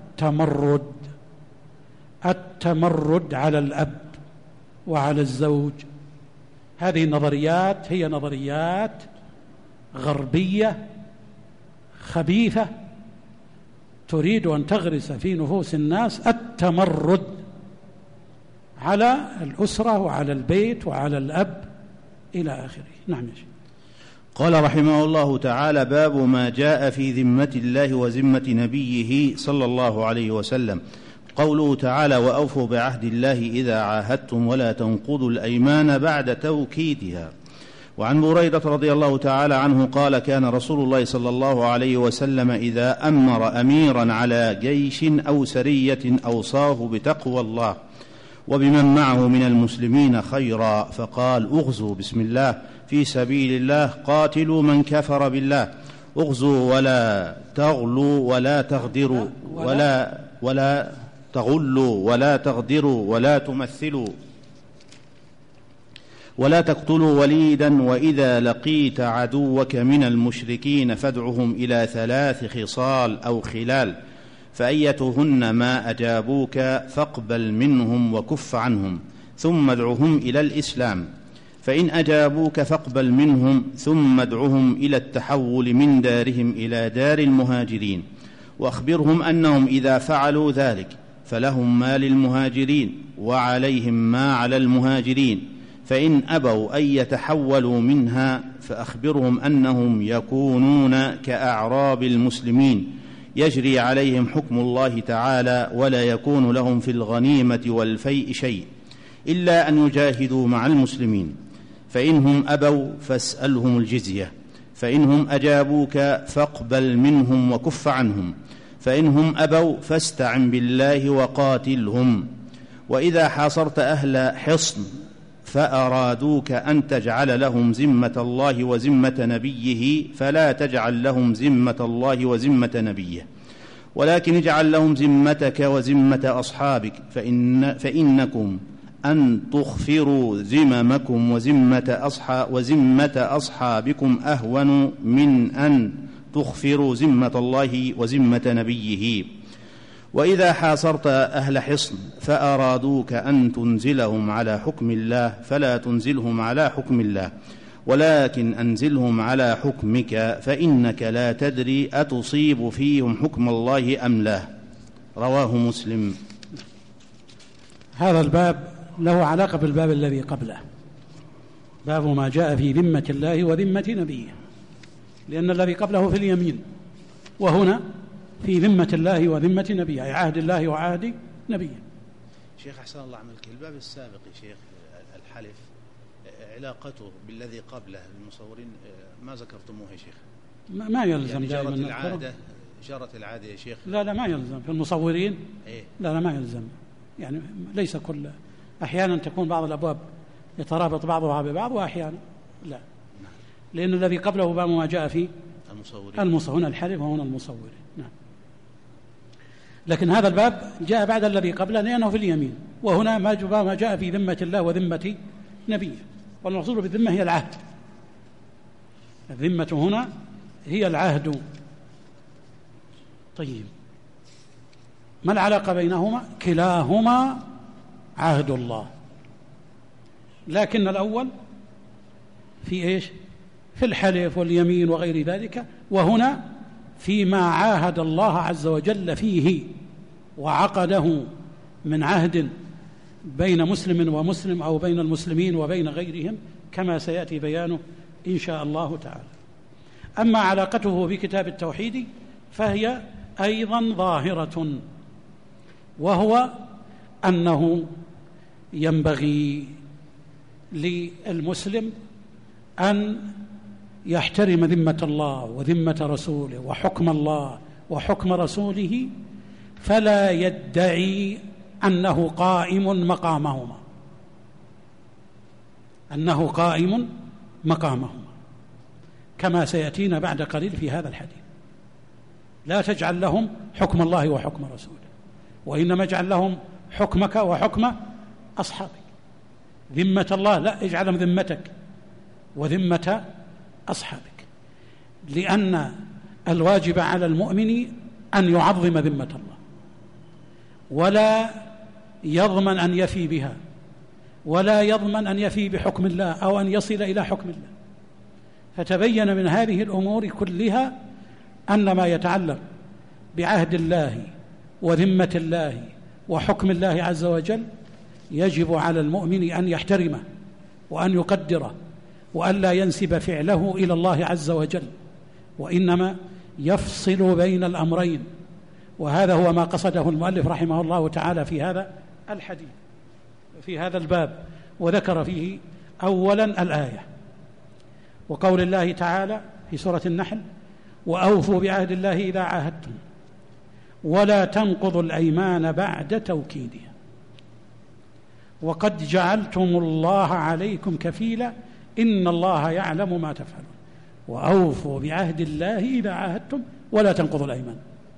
التمرد على الأب وعلى الزوج. هذه النظريات هي نظريات غربية خبيثة تريد أن تغرس في نفوس الناس التمرد على الأسرة وعلى البيت وعلى الأب إلى آخره. نعم يا شيخ. قال رحمه الله تعالى: باب ما جاء في ذمة الله وذمة نبيه صلى الله عليه وسلم. قوله تعالى: وأوفوا بعهد الله إذا عاهدتم ولا تنقضوا الأيمان بعد توكيدها. وعن بريدة رضي الله تعالى عنه قال: كان رسول الله صلى الله عليه وسلم إذا أمر أميرا على جيش أو سرية أوصاه بتقوى الله وبمن معه من المسلمين خيرا، فقال: اغزوا بسم الله في سبيل الله، قاتلوا من كفر بالله، اغزوا ولا تغلوا ولا تغدروا ولا تغلوا ولا تغدروا ولا تمثلوا ولا تقتلوا وليدا، وإذا لقيت عدوك من المشركين فادعهم إلى 3 خصال أو خلال، فأيتهن ما أجابوك فاقبل منهم وكف عنهم، ثم ادعهم إلى الإسلام، فإن أجابوك فاقبل منهم، ثم ادعهم إلى التحول من دارهم إلى دار المهاجرين، وأخبرهم أنهم إذا فعلوا ذلك فلهم ما للمهاجرين وعليهم ما على المهاجرين، فإن أبوا أن يتحولوا منها فأخبرهم أنهم يكونون كأعراب المسلمين يجري عليهم حكم الله تعالى، ولا يكون لهم في الغنيمة والفيء شيء إلا أن يجاهدوا مع المسلمين، فإنهم أبوا فاسألهم الجزية، فإنهم أجابوك فاقبل منهم وكف عنهم، فإنهم أبوا فاستعن بالله وقاتلهم. وإذا حاصرت أهل حصن فأرادوك أن تجعل لهم ذمة الله وذمة نبيه فلا تجعل لهم ذمة الله وذمة نبيه، ولكن اجعل لهم ذمتك وذمة أصحابك، فإنكم أن تغفروا ذممكم وذمة أصحابكم أهون من أن تغفروا ذمة الله وذمة نبيه. وإذا حاصرت أهل حصن فأرادوك أن تنزلهم على حكم الله فلا تنزلهم على حكم الله، ولكن أنزلهم على حكمك، فإنك لا تدري أتصيب فيهم حكم الله أم لا. رواه مسلم. هذا الباب له علاقة بالباب الذي قبله، باب ما جاء في ذمة الله وذمة نبيه، لأن الذي قبله في اليمين، وهنا في ذمة الله وذمة نبيه، أي عهد الله وعهد نبيه. شيخ أحسن الله عملك، الباب السابق يا شيخ الحلف علاقته بالذي قبله المصورين ما ذكرتموه يا شيخ؟ ما يلزم يعني دائما جرت العادة يا شيخ. لا ما يلزم في المصورين. إيه؟ لا ما يلزم، يعني ليس كل، أحيانا تكون بعض الأبواب يترابط بعضها ببعض، وأحيانا لا، لأن الذي قبله باب ما جاء في المصورين، هنا الحلف وهنا المصورين. نعم. لكن هذا الباب جاء بعد الذي قبله لأنه في اليمين، وهنا ما جاء في ذمة الله وذمة نبيه، والمقصود بالذمة هي العهد، الذمة هنا هي العهد. طيب، ما العلاقة بينهما؟ كلاهما عهد الله، لكن الأول في إيش؟ في الحلف واليمين وغير ذلك، وهنا فيما عاهد الله عز وجل فيه وعقده من عهد بين مسلم ومسلم أو بين المسلمين وبين غيرهم، كما سيأتي بيانه إن شاء الله تعالى. أما علاقته بكتاب التوحيد فهي أيضا ظاهرة، وهو أنه ينبغي للمسلم أن يحترم ذمة الله وذمة رسوله وحكم الله وحكم رسوله، فلا يدعي أنه قائم مقامهما، أنه قائم مقامهما، كما سيأتينا بعد قليل في هذا الحديث. لا تجعل لهم حكم الله وحكم رسوله، وإنما اجعل لهم حكمك وحكم أصحابك. ذمة الله لا، اجعلهم ذمتك وذمة أصحابك، لأن الواجب على المؤمن أن يعظم ذمة الله ولا يضمن أن يفي بها، ولا يضمن أن يفي بحكم الله أو أن يصل إلى حكم الله. فتبين من هذه الأمور كلها أن ما يتعلق بعهد الله وذمة الله وحكم الله عز وجل يجب على المؤمن أن يحترمه وأن يقدره، وأن لا ينسب فعله إلى الله عز وجل، وإنما يفصل بين الأمرين. وهذا هو ما قصده المؤلف رحمه الله تعالى في هذا الحديث، في هذا الباب، وذكر فيه أولا الآية وقول الله تعالى في سورة النحل: وأوفوا بعهد الله إذا عاهدتم ولا تنقضوا الأيمان بعد توكيدها وقد جعلتم الله عليكم كفيلا إن الله يعلم ما تفعلون. وأوفوا بعهد الله إذا عاهدتم ولا تنقضوا الأيمان.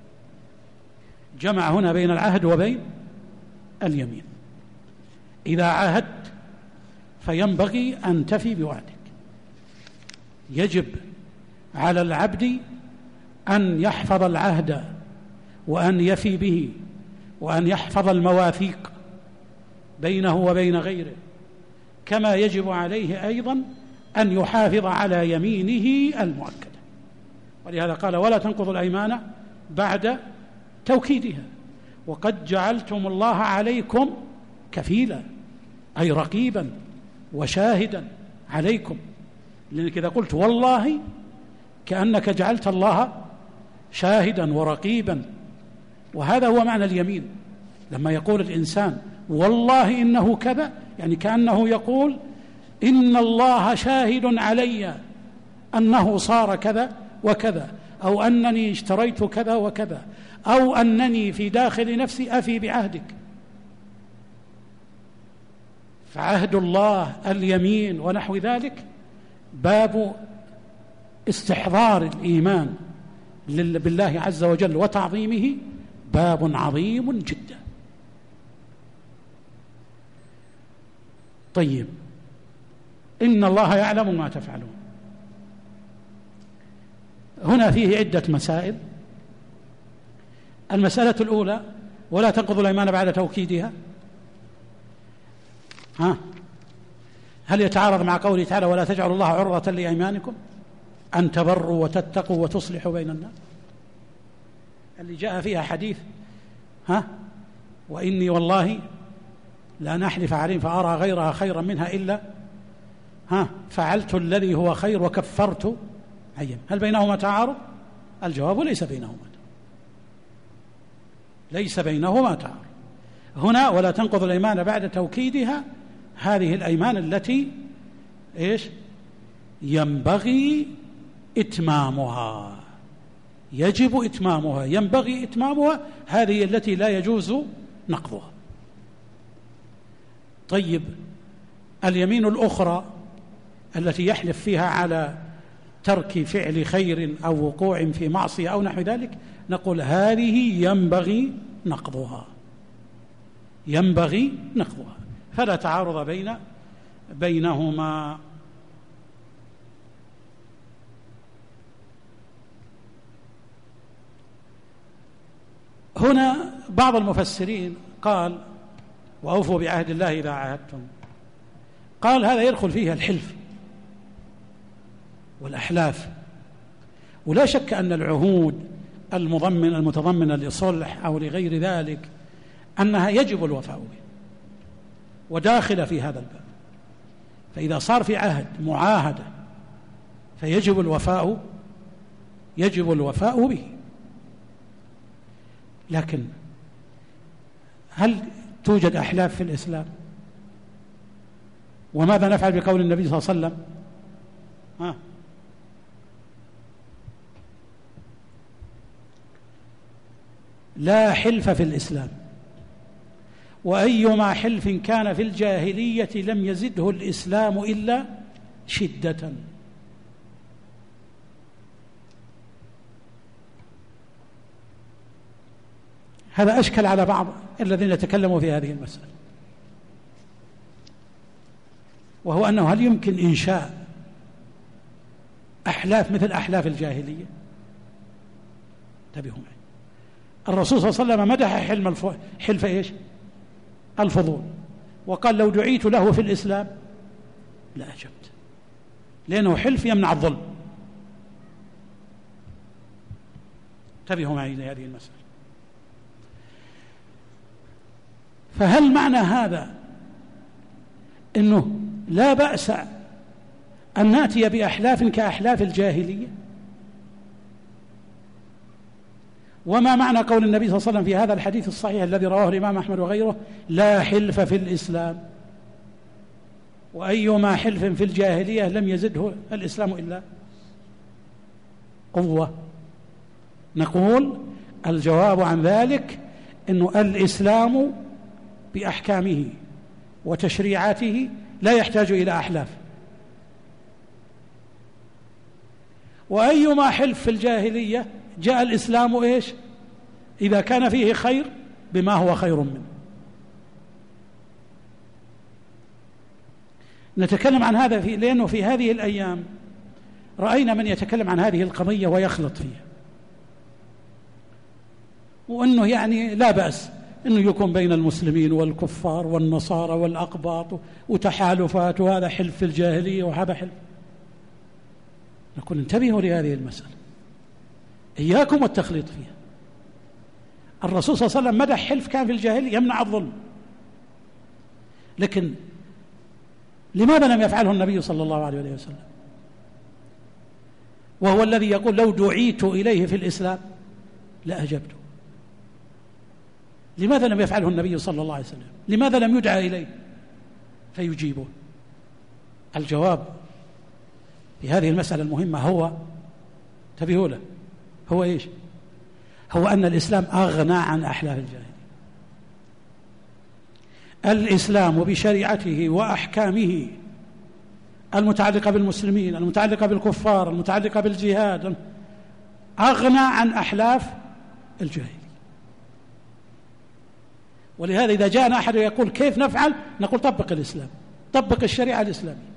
جمع هنا بين العهد وبين اليمين. إذا عاهدت فينبغي أن تفي بوعدك. يجب على العبد أن يحفظ العهد وأن يفي به، وأن يحفظ المواثيق بينه وبين غيره، كما يجب عليه أيضا أن يحافظ على يمينه المؤكدة. ولهذا قال: ولا تنقضوا الأيمان بعد توكيدها وقد جعلتم الله عليكم كفيلا، أي رقيبا وشاهدا عليكم. لأنك إذا قلت والله كأنك جعلت الله شاهدا ورقيبا، وهذا هو معنى اليمين. لما يقول الإنسان والله إنه كذا، يعني كأنه يقول إن الله شاهد علي أنه صار كذا وكذا، أو أنني اشتريت كذا وكذا، أو أنني في داخل نفسي أفي بعهدك. فعهد الله اليمين ونحو ذلك باب استحضار الإيمان بالله عز وجل وتعظيمه، باب عظيم جدا. طيب، إن الله يعلم ما تفعلون. هنا فيه عدة مسائل. المسألة الأولى: ولا تنقضوا الأيمان بعد توكيدها. هل يتعارض مع قوله تعالى: ولا تجعلوا الله عرضة لأيمانكم أن تبروا وتتقوا وتصلحوا بين الناس، اللي جاء فيها حديث وإني والله لا نحلف عليه فأرى غيرها خيرا منها إلا فعلت الذي هو خير وكفرت أيام. هل بينهما تعارض؟ الجواب: ليس بينهما تعارض. هنا ولا تنقض الأيمان بعد توكيدها، هذه الأيمان التي ينبغي إتمامها، يجب إتمامها، ينبغي إتمامها، هذه التي لا يجوز نقضها. طيب، اليمين الأخرى التي يحلف فيها على ترك فعل خير أو وقوع في معصية أو نحو ذلك، نقول هذه ينبغي نقضها، فلا تعارض بينهما. هنا بعض المفسرين قال: وأوفوا بعهد الله إذا عاهدتم، قال هذا يدخل فيه الحلف والأحلاف. ولا شك أن العهود المتضمنة لصلح أو لغير ذلك أنها يجب الوفاء به، وداخل في هذا الباب. فإذا صار في عهد معاهدة فيجب الوفاء به. لكن هل توجد أحلاف في الإسلام؟ وماذا نفعل بقول النبي صلى الله عليه وسلم؟ لا حلف في الإسلام، وأيما حلف كان في الجاهلية لم يزده الإسلام إلا شدة. هذا أشكل على بعض الذين تكلموا في هذه المسألة، وهو أنه هل يمكن إنشاء أحلاف مثل أحلاف الجاهلية؟ انتبهوا معي. الرسول صلى الله عليه وسلم مدح حلف إيش؟ الفضول، وقال لو دعيت له في الإسلام لأجبت، لأنه حلف يمنع الظلم. انتبهوا معي لهذه المسألة. فهل معنى هذا أنه لا بأس أن نأتي بأحلاف كأحلاف الجاهلية؟ وما معنى قول النبي صلى الله عليه وسلم في هذا الحديث الصحيح الذي رواه الإمام أحمد وغيره: لا حلف في الإسلام، وأيما حلف في الجاهلية لم يزده الإسلام إلا قوة؟ نقول الجواب عن ذلك أنه الإسلام بأحكامه وتشريعاته لا يحتاج إلى أحلاف، وأيما حلف في الجاهلية جاء الإسلام إيش؟ إذا كان فيه خير بما هو خير منه. نتكلم عن هذا لأنه في هذه الأيام رأينا من يتكلم عن هذه القضية ويخلط فيها، وأنه يعني لا بأس أنه يكون بين المسلمين والكفار والنصارى والأقباط وتحالفات، وهذا حلف في الجاهلية وهذا حلف. نقول انتبهوا لهذه المسألة، إياكم والتخليط فيها. الرسول صلى الله عليه وسلم مدح حلف كان في الجاهلية يمنع الظلم، لكن لماذا لم يفعله النبي صلى الله عليه وسلم، وهو الذي يقول لو دعيت إليه في الإسلام لأجبته؟ لماذا لم يفعله النبي صلى الله عليه وسلم؟ لماذا لم يدعى إليه فيجيبه؟ الجواب في هذه المسألة المهمة هو، انتبهوا له، هو إيش؟ هو أن الإسلام أغنى عن أحلاف الجاهلية. الإسلام بشريعته وأحكامه المتعلقة بالمسلمين، المتعلقة بالكفار، المتعلقة بالجهاد، أغنى عن أحلاف الجاهلية. ولهذا إذا جاءنا أحد يقول كيف نفعل، نقول طبق الإسلام، طبق الشريعة الإسلامية،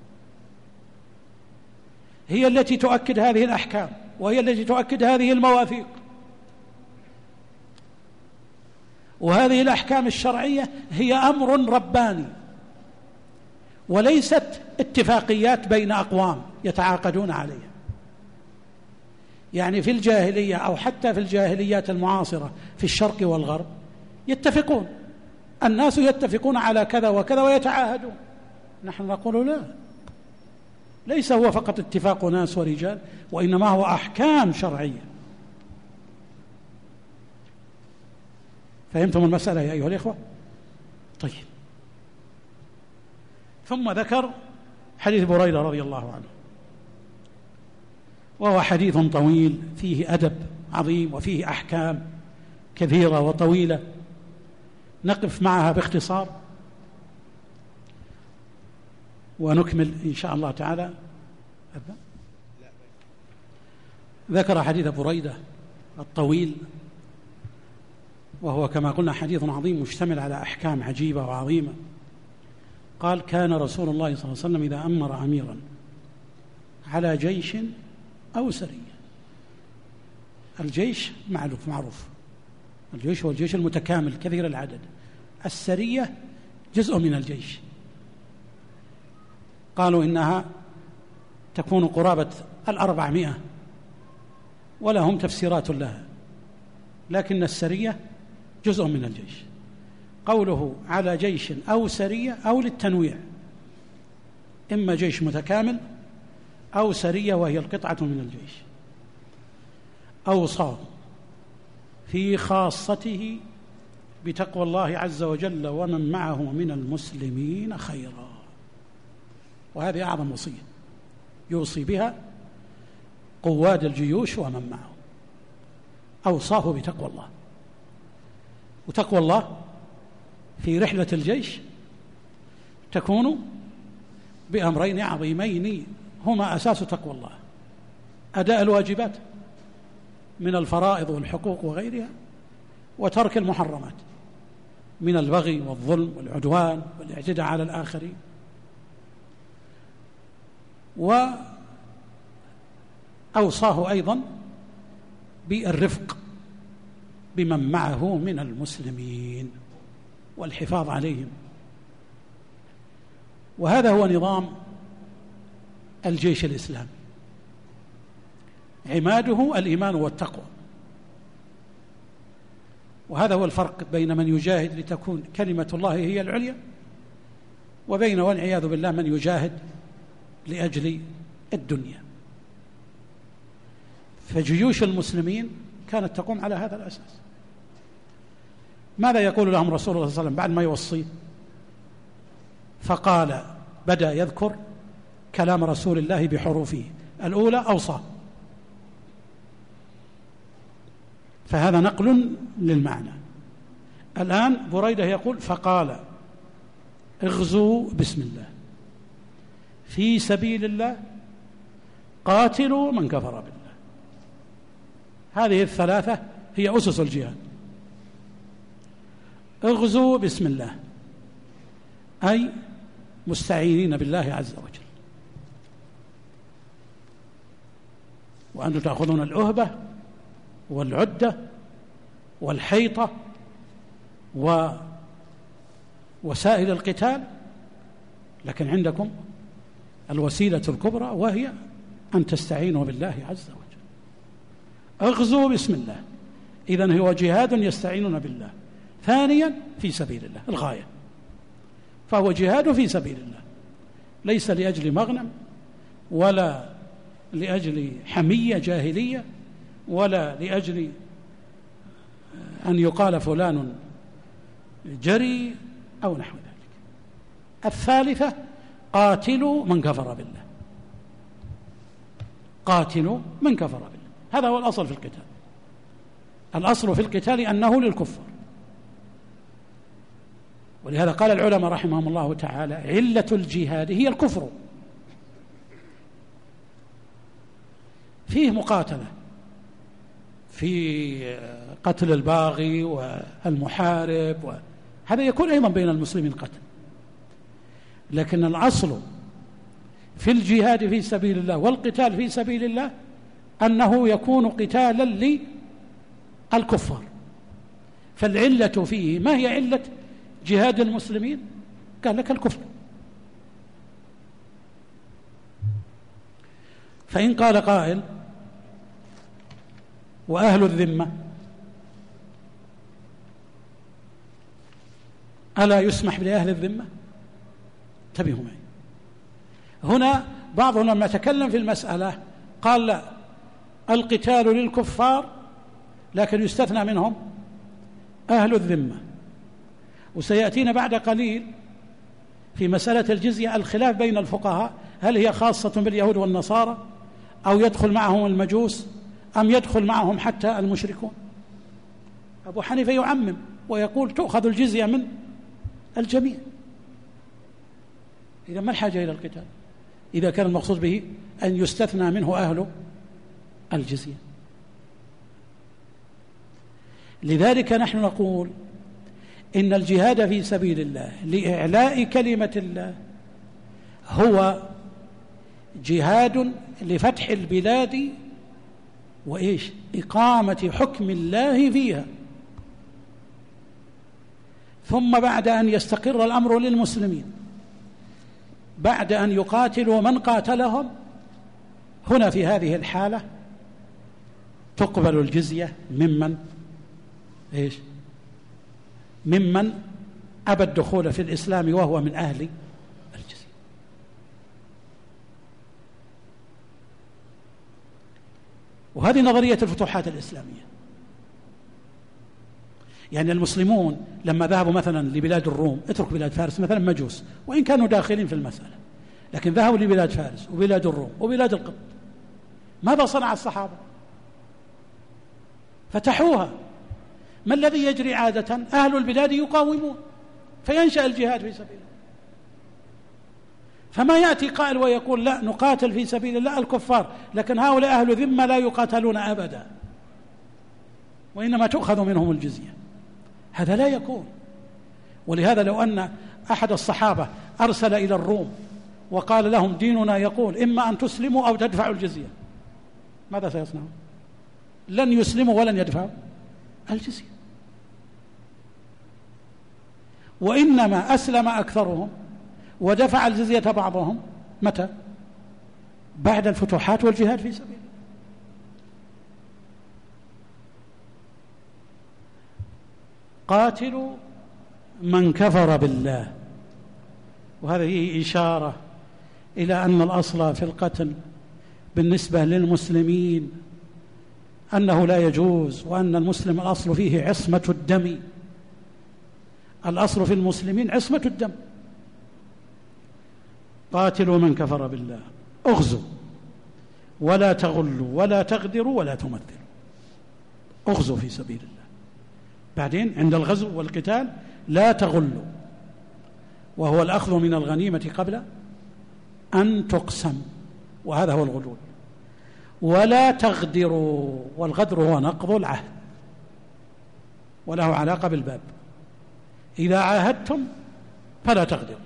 هي التي تؤكد هذه الأحكام، وهي التي تؤكد هذه المواثيق، وهذه الأحكام الشرعية هي أمر رباني، وليست اتفاقيات بين أقوام يتعاقدون عليها. يعني في الجاهلية أو حتى في الجاهليات المعاصرة في الشرق والغرب يتفقون، الناس يتفقون على كذا وكذا ويتعاهدون. نحن نقول لا، ليس هو فقط اتفاق ناس ورجال، وإنما هو أحكام شرعية. فهمتم المسألة يا أيها الإخوة؟ طيب، ثم ذكر حديث بريدة رضي الله عنه، وهو حديث طويل فيه أدب عظيم وفيه أحكام كثيرة وطويلة نقف معها باختصار ونكمل إن شاء الله تعالى. ذكر حديث بريدة الطويل، وهو كما قلنا حديث عظيم مشتمل على أحكام عجيبة وعظيمة. قال: كان رسول الله صلى الله عليه وسلم إذا أمر أميرا على جيش أو سرية. الجيش معروف، الجيش هو الجيش المتكامل كثير العدد، السرية جزء من الجيش. قالوا إنها تكون قرابة 400، ولهم تفسيرات لها، لكن السرية جزء من الجيش. قوله على جيش أو سرية أو للتنويع، إما جيش متكامل أو سرية وهي القطعة من الجيش. أوصى في خاصته بتقوى الله عز وجل ومن معه من المسلمين خيرا. وهذه أعظم وصية يوصي بها قواد الجيوش ومن معه، أوصاه بتقوى الله. وتقوى الله في رحلة الجيش تكون بأمرين عظيمين هما أساس تقوى الله: أداء الواجبات من الفرائض والحقوق وغيرها، وترك المحرمات من البغي والظلم والعدوان والاعتداء على الآخرين. وأوصاه أيضا بالرفق بمن معه من المسلمين والحفاظ عليهم. وهذا هو نظام الجيش الإسلامي، عماده الإيمان والتقوى. وهذا هو الفرق بين من يجاهد لتكون كلمة الله هي العليا، وبين والعياذ بالله من يجاهد لأجل الدنيا. فجيوش المسلمين كانت تقوم على هذا الأساس. ماذا يقول لهم رسول الله صلى الله عليه وسلم بعد ما يوصيه؟ فقال، بدأ يذكر كلام رسول الله بحروفه. الأولى أوصى، فهذا نقل للمعنى. الآن بريدة يقول: فقال اغزوا بسم الله في سبيل الله قاتلوا من كفر بالله. هذه الثلاثة هي أسس الجهاد. اغزوا بسم الله أي مستعينين بالله عز وجل، وأنتم تأخذون الأهبة والعدة والحيطة ووسائل القتال، لكن عندكم الوسيلة الكبرى وهي أن تستعينوا بالله عز وجل. اغزوا بسم الله، إذن هو جهاد يستعينون بالله. ثانيا في سبيل الله، الغاية، فهو جهاد في سبيل الله، ليس لأجل مغنم ولا لأجل حمية جاهلية ولا لأجل أن يقال فلان جري أو نحو ذلك. الثالثة قاتلوا من كفر بالله، قاتلوا من كفر بالله. هذا هو الأصل في القتال. الأصل في القتال أنه للكفار، ولهذا قال العلماء رحمهم الله تعالى: علة الجهاد هي الكفر. فيه مقاتلة في قتل الباغي والمحارب، هذا يكون أيضا بين المسلمين قتل، لكن الأصل في الجهاد في سبيل الله والقتال في سبيل الله أنه يكون قتالا للكفار. فالعلة فيه ما هي علة جهاد المسلمين؟ قال لك الكفر. فإن قال قائل: وأهل الذمة ألا يسمح لأهل الذمة؟ انتبهوا معي هنا. بعضهم لما تكلم في المسألة قال: لا، القتال للكفار لكن يستثنى منهم أهل الذمة. وسيأتينا بعد قليل في مسألة الجزية الخلاف بين الفقهاء، هل هي خاصة باليهود والنصارى أو يدخل معهم المجوس أم يدخل معهم حتى المشركون. أبو حنيفة يعمم ويقول تؤخذ الجزية من الجميع. إذا ما الحاجة إلى القتال إذا كان المقصود به أن يستثنى منه أهل الجزية؟ لذلك نحن نقول إن الجهاد في سبيل الله لإعلاء كلمة الله هو جهاد لفتح البلاد وإيش؟ إقامة حكم الله فيها. ثم بعد أن يستقر الأمر للمسلمين، بعد أن يقاتلوا من قاتلهم، هنا في هذه الحالة تقبل الجزية ممن إيش؟ ممن أبى الدخول في الإسلام وهو من أهل الجزية. وهذه نظرية الفتوحات الإسلامية. يعني المسلمون لما ذهبوا مثلا لبلاد الروم، اترك بلاد فارس مثلا، مجوس وإن كانوا داخلين في المسألة، لكن ذهبوا لبلاد فارس وبلاد الروم وبلاد القبط، ماذا صنع الصحابة؟ فتحوها. ما الذي يجري عادة؟ أهل البلاد يقاومون فينشأ الجهاد في سبيل الله. فما يأتي قائل ويقول لا نقاتل في سبيل الله الكفار، لكن هؤلاء أهل ذمة لا يقاتلون أبدا، وإنما تؤخذ منهم الجزية. هذا لا يكون. ولهذا لو أن أحد الصحابة أرسل إلى الروم وقال لهم ديننا يقول إما أن تسلموا أو تدفعوا الجزية، ماذا سيصنعون؟ لن يسلموا ولن يدفعوا الجزية. وإنما أسلم أكثرهم ودفع الجزية بعضهم متى؟ بعد الفتوحات والجهاد في سبيل الله. قاتلوا من كفر بالله. وهذه إشارة إلى أن الأصل في القتل بالنسبة للمسلمين أنه لا يجوز، وأن المسلم الأصل فيه عصمة الدم. الأصل في المسلمين عصمة الدم. قاتلوا من كفر بالله، اغزوا ولا تغلوا ولا تغدروا ولا تمثلوا. اغزوا في سبيل الله. بعدين عند الغزو والقتال لا تغلوا، وهو الأخذ من الغنيمة قبل أن تقسم، وهذا هو الغلول. ولا تغدروا، والغدر هو نقض العهد، وله علاقة بالباب. إذا عاهدتم فلا تغدروا،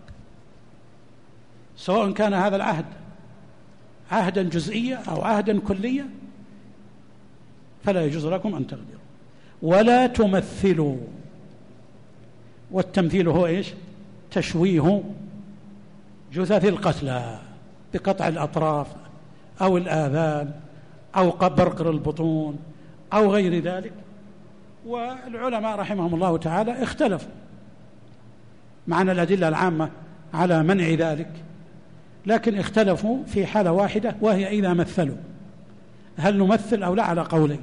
سواء كان هذا العهد عهدا جزئيا أو عهدا كليا، فلا يجوز لكم أن تغدروا. ولا تمثلوا، والتمثيل هو إيش؟ تشويه جثث القتلى بقطع الأطراف أو الآذان أو برقر البطون أو غير ذلك. والعلماء رحمهم الله تعالى اختلفوا معنا الأدلة العامة على منع ذلك، لكن اختلفوا في حالة واحدة، وهي إذا مثلوا، هل نمثل أو لا، على قولين.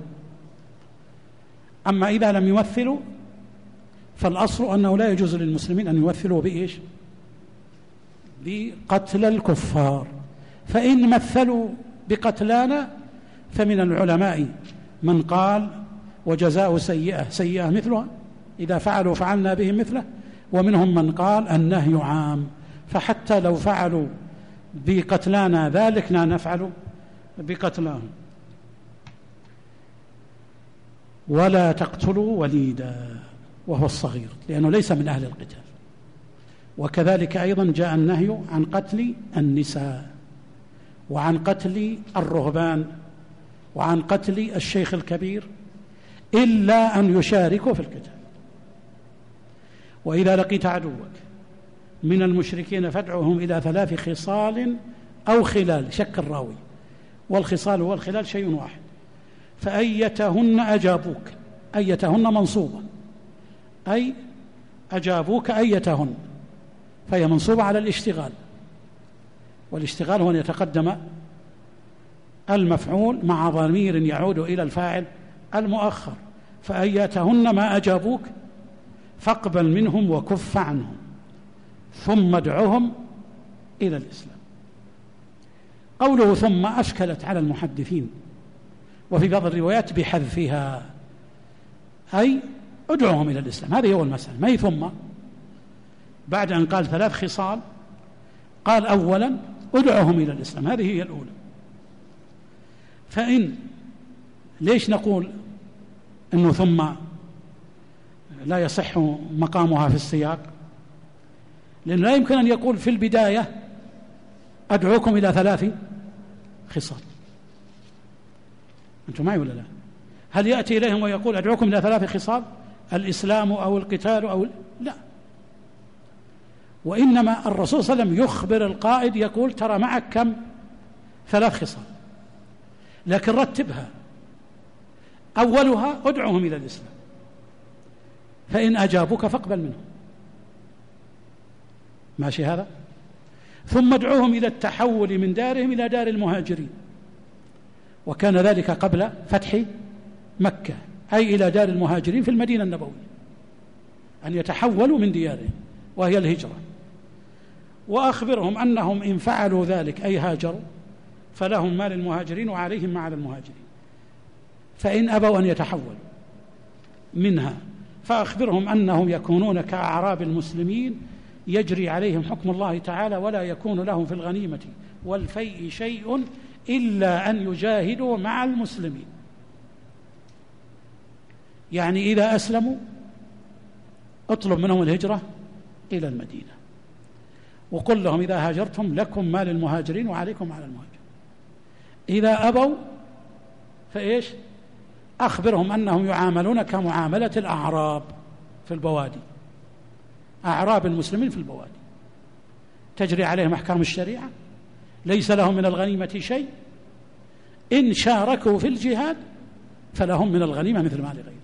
أما إذا لم يمثلوا فالأصل أنه لا يجوز للمسلمين أن يمثلوا بإيش؟ بقتل الكفار. فإن مثلوا بقتلانا فمن العلماء من قال وجزاء سيئة سيئة مثلها، إذا فعلوا فعلنا بهم مثله. ومنهم من قال النهي عام، فحتى لو فعلوا بقتلانا ذلك لا نفعل بقتلاهم. ولا تقتلوا وليدا وهو الصغير، لأنه ليس من أهل القتال. وكذلك أيضا جاء النهي عن قتل النساء، وعن قتل الرهبان، وعن قتل الشيخ الكبير، إلا أن يشاركوا في القتال. وإذا لقيت عدوك من المشركين فادعوهم إلى 3 خصال أو خلال، شك الراوي، والخصال والخلال شيء واحد. فأيتهن أجابوك، أيتهن منصوبة، أي أجابوك أيتهن، فهي منصوبة على الاشتغال، والاشتغال هو أن يتقدم المفعول مع ضمير يعود إلى الفاعل المؤخر. فأيتهن ما أجابوك فاقبل منهم وكف عنهم ثم ادعهم إلى الإسلام. قوله ثم أشكلت على المحدثين، وفي بعض الروايات بحذفها، أي ادعوهم إلى الإسلام. هذه هو المسألة، ما هي ثم بعد أن قال 3 خصال قال أولا ادعوهم إلى الإسلام، هذه هي الأولى. فإن ليش نقول أنه ثم لا يصح مقامها في السياق؟ لأنه لا يمكن أن يقول في البداية أدعوكم إلى 3 خصال. أنتم معي ولا لا؟ هل يأتي إليهم ويقول أدعوكم إلى 3 خصال، الإسلام أو القتال أو لا؟ وإنما الرسول صلى الله عليه وسلم يخبر القائد، يقول ترى معك كم؟ 3 خصال، لكن رتبها. أولها ادعوهم إلى الإسلام، فإن أجابوك فاقبل منهم، ماشي هذا؟ ثم ادعوهم إلى التحول من دارهم إلى دار المهاجرين، وكان ذلك قبل فتح مكة أي إلى دار المهاجرين في المدينة النبوية، أن يتحولوا من ديارهم وهي الهجرة. وأخبرهم أنهم إن فعلوا ذلك أي هاجروا فلهم ما للمهاجرين وعليهم ما على المهاجرين، فإن أبوا أن يتحولوا منها فأخبرهم أنهم يكونون كأعراب المسلمين يجري عليهم حكم الله تعالى، ولا يكون لهم في الغنيمة والفيء شيء إلا أن يجاهدوا مع المسلمين. يعني إذا أسلموا اطلب منهم الهجرة إلى المدينة، وقل لهم إذا هاجرتم لكم ما للمهاجرين وعليكم على المهاجرين. إذا أبوا فإيش؟ أخبرهم أنهم يعاملون كمعاملة الأعراب في البوادي، أعراب المسلمين في البوادي تجري عليهم أحكام الشريعة، ليس لهم من الغنيمة شيء، إن شاركوا في الجهاد فلهم من الغنيمة مثل ما لغيرهم.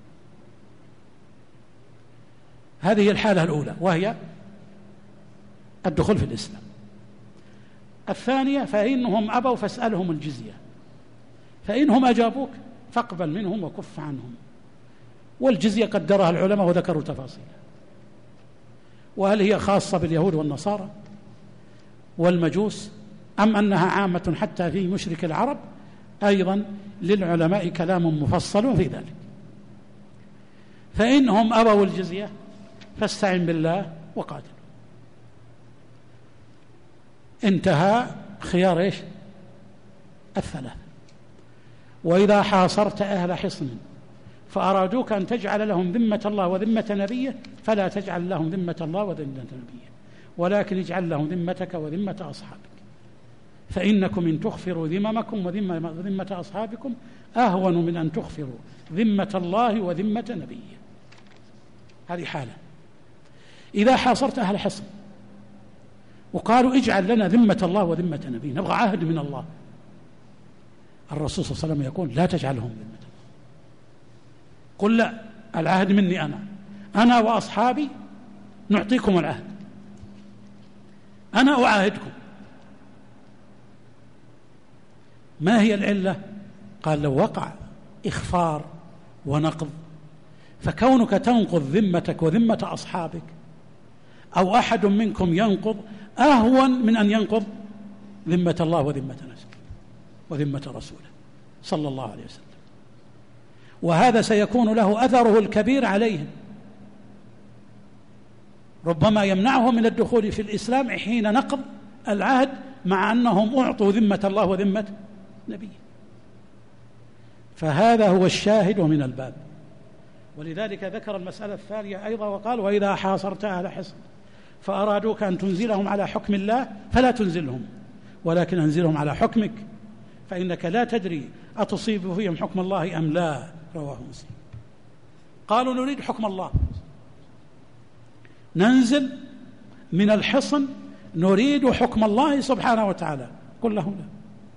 هذه الحالة الأولى وهي الدخول في الإسلام. الثانية فإنهم أبوا فاسألهم الجزية، فإنهم أجابوك فاقبل منهم وكف عنهم. والجزية قدرها العلماء وذكروا تفاصيلها، وهل هي خاصة باليهود والنصارى والمجوس أم أنها عامة حتى في مشرك العرب؟ أيضا للعلماء كلام مفصل في ذلك. فإنهم أبوا الجزية فاستعن بالله وقاتل. انتهى خيار إيش؟ الثلاث. وإذا حاصرت أهل حصن فأرادوك أن تجعل لهم ذمة الله وذمة نبيه فلا تجعل لهم ذمة الله وذمة نبيه، ولكن اجعل لهم ذمتك وذمة أصحابك، فإنكم إن تغفروا ذممكم وذمة أصحابكم أهون من أن تغفروا ذمة الله وذمة نبيه. هذه حالة. إذا حاصرت أهل حصن وقالوا اجعل لنا ذمة الله وذمة نبيه، نبغى عهد من الله، الرسول صلى الله عليه وسلم يقول لا تجعلهم ذمة الله، قل لا، العهد مني أنا وأصحابي نعطيكم العهد، أنا أعاهدكم. ما هي العلة؟ قال لو وقع إخفار ونقض، فكونك تنقض ذمتك وذمة أصحابك أو أحد منكم ينقض أهون من أن ينقض ذمة الله وذمة نفسه وذمة رسوله صلى الله عليه وسلم. وهذا سيكون له أثره الكبير عليهم، ربما يمنعهم من الدخول في الإسلام حين نقض العهد مع أنهم أعطوا ذمة الله وذمة نبيه. فهذا هو الشاهد من الباب. ولذلك ذكر المسألة الثانية أيضا وقال وإذا حاصرت أهل حصن فأرادوك أن تنزلهم على حكم الله فلا تنزلهم، ولكن أنزلهم على حكمك، فإنك لا تدري أتصيب فيهم حكم الله أم لا. رواه مسلم. قالوا نريد حكم الله، ننزل من الحصن نريد حكم الله سبحانه وتعالى. قل لهم لا،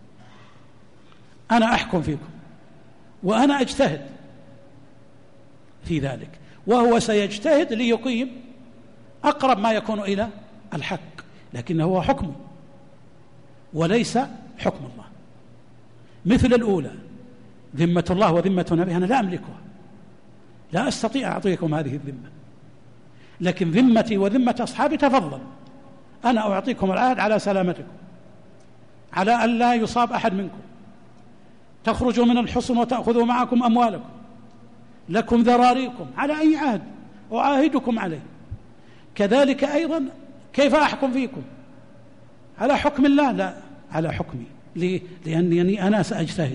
أنا أحكم فيكم وأنا أجتهد في ذلك، وهو سيجتهد ليقيم أقرب ما يكون إلى الحق، لكنه هو حكمه وليس حكم الله. مثل الأولى ذمة الله وذمة نبيه أنا لا أملكها، لا أستطيع أعطيكم هذه الذمة، لكن ذمتي وذمة أصحابي تفضل، أنا أعطيكم العهد على سلامتكم، على أن لا يصاب أحد منكم، تخرجوا من الحصن وتأخذوا معكم أموالكم، لكم ذراريكم، على أي عهد أعاهدكم عليه. كذلك أيضا كيف أحكم فيكم؟ على حكم الله؟ لا، على حكمي. ليه؟ لأنني أنا سأجتهد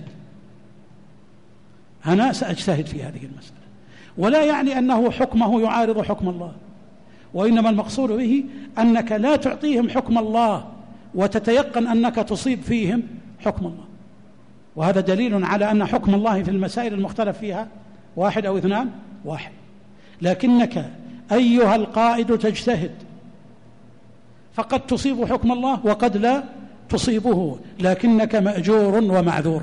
في هذه المسألة، ولا يعني أنه حكمه يعارض حكم الله، وإنما المقصود به أنك لا تعطيهم حكم الله وتتيقن أنك تصيب فيهم حكم الله. وهذا دليل على أن حكم الله في المسائل المختلف فيها واحد أو اثنان، واحد، لكنك أيها القائد تجتهد، فقد تصيب حكم الله وقد لا تصيبه، لكنك مأجور ومعذور.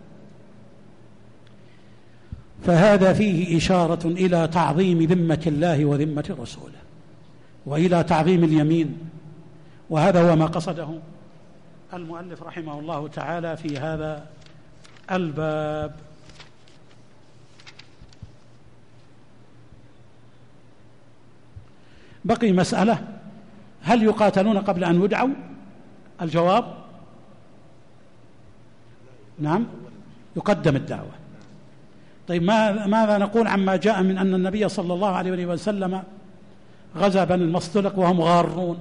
فهذا فيه إشارة إلى تعظيم ذمة الله وذمة رسوله، وإلى تعظيم اليمين، وهذا هو ما قصده المؤلف رحمه الله تعالى في هذا الباب. بقي مسألة: هل يقاتلون قبل أن يدعوا؟ الجواب: نعم، يقدم الدعوة. طيب ماذا نقول عما جاء من أن النبي صلى الله عليه وسلم غزا بني المصطلق وهم غارون؟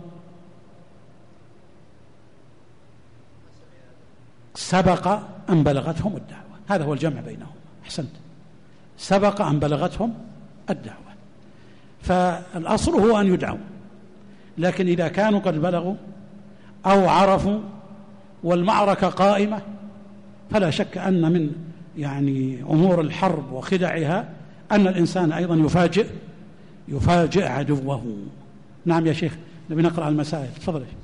سبق أن بلغتهم الدعوة، هذا هو الجمع بينهم. أحسنت، سبق أن بلغتهم الدعوة، فالأصل هو أن يدعوا، لكن إذا كانوا قد بلغوا أو عرفوا والمعركة قائمة فلا شك أن من أمور الحرب وخدعها أن الإنسان أيضا يفاجئ عدوه. نعم يا شيخ، نبي نقرأ المسائل. تفضل يا شيخ.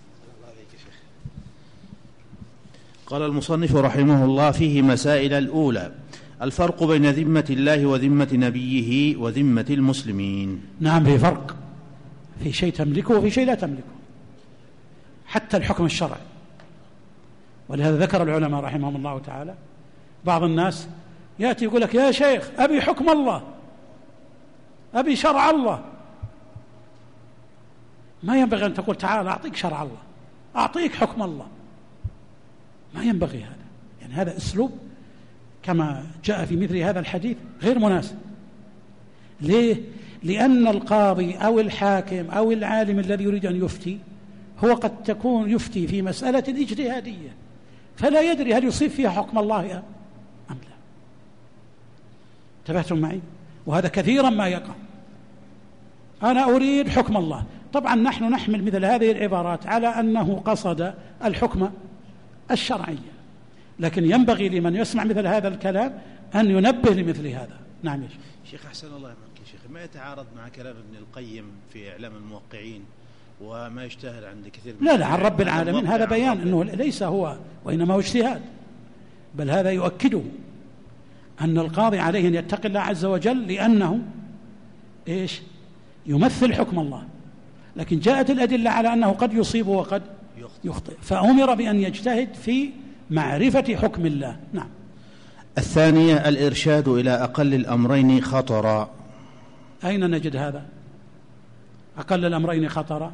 قال المصنف رحمه الله: فيه مسائل. الأولى: الفرق بين ذمة الله وذمة نبيه وذمة المسلمين. نعم، في فرق، في شيء تملكه وفي شيء لا تملكه، حتى الحكم الشرعي. ولهذا ذكر العلماء رحمهم الله تعالى بعض الناس يأتي يقول لك: يا شيخ أبي حكم الله، أبي شرع الله. ما ينبغي أن تقول: تعال أعطيك شرع الله، أعطيك حكم الله. ما ينبغي هذا، هذا أسلوب كما جاء في مثل هذا الحديث غير مناسب. ليه؟ لأن القاضي أو الحاكم أو العالم الذي يريد أن يفتي هو قد تكون يفتي في مسألة اجتهادية، فلا يدري هل يصيب فيها حكم الله أم لا. انتبهتم معي؟ وهذا كثيرا ما يقع. أنا أريد حكم الله. طبعا نحن نحمل مثل هذه العبارات على أنه قصد الحكم الشرعي، لكن ينبغي لمن يسمع مثل هذا الكلام أن ينبه لمثل هذا. نعم يا شيخ. أحسن الله منك يا شيخ. ما يتعارض مع كلام ابن القيم في إعلام الموقعين وما يشتهر عند كثير من لا عن رب العالمين، هذا بيان أنه ليس هو وإنما هو اجتهاد، بل هذا يؤكده أن القاضي عليه أن يتقي الله عز وجل، لأنه يمثل حكم الله. لكن جاءت الأدلة على أنه قد يصيب وقد يخطئ، فأمر بأن يجتهد في معرفة حكم الله. نعم. الثانية: الإرشاد إلى أقل الأمرين خطرا. أين نجد هذا؟ أقل الأمرين خطرا،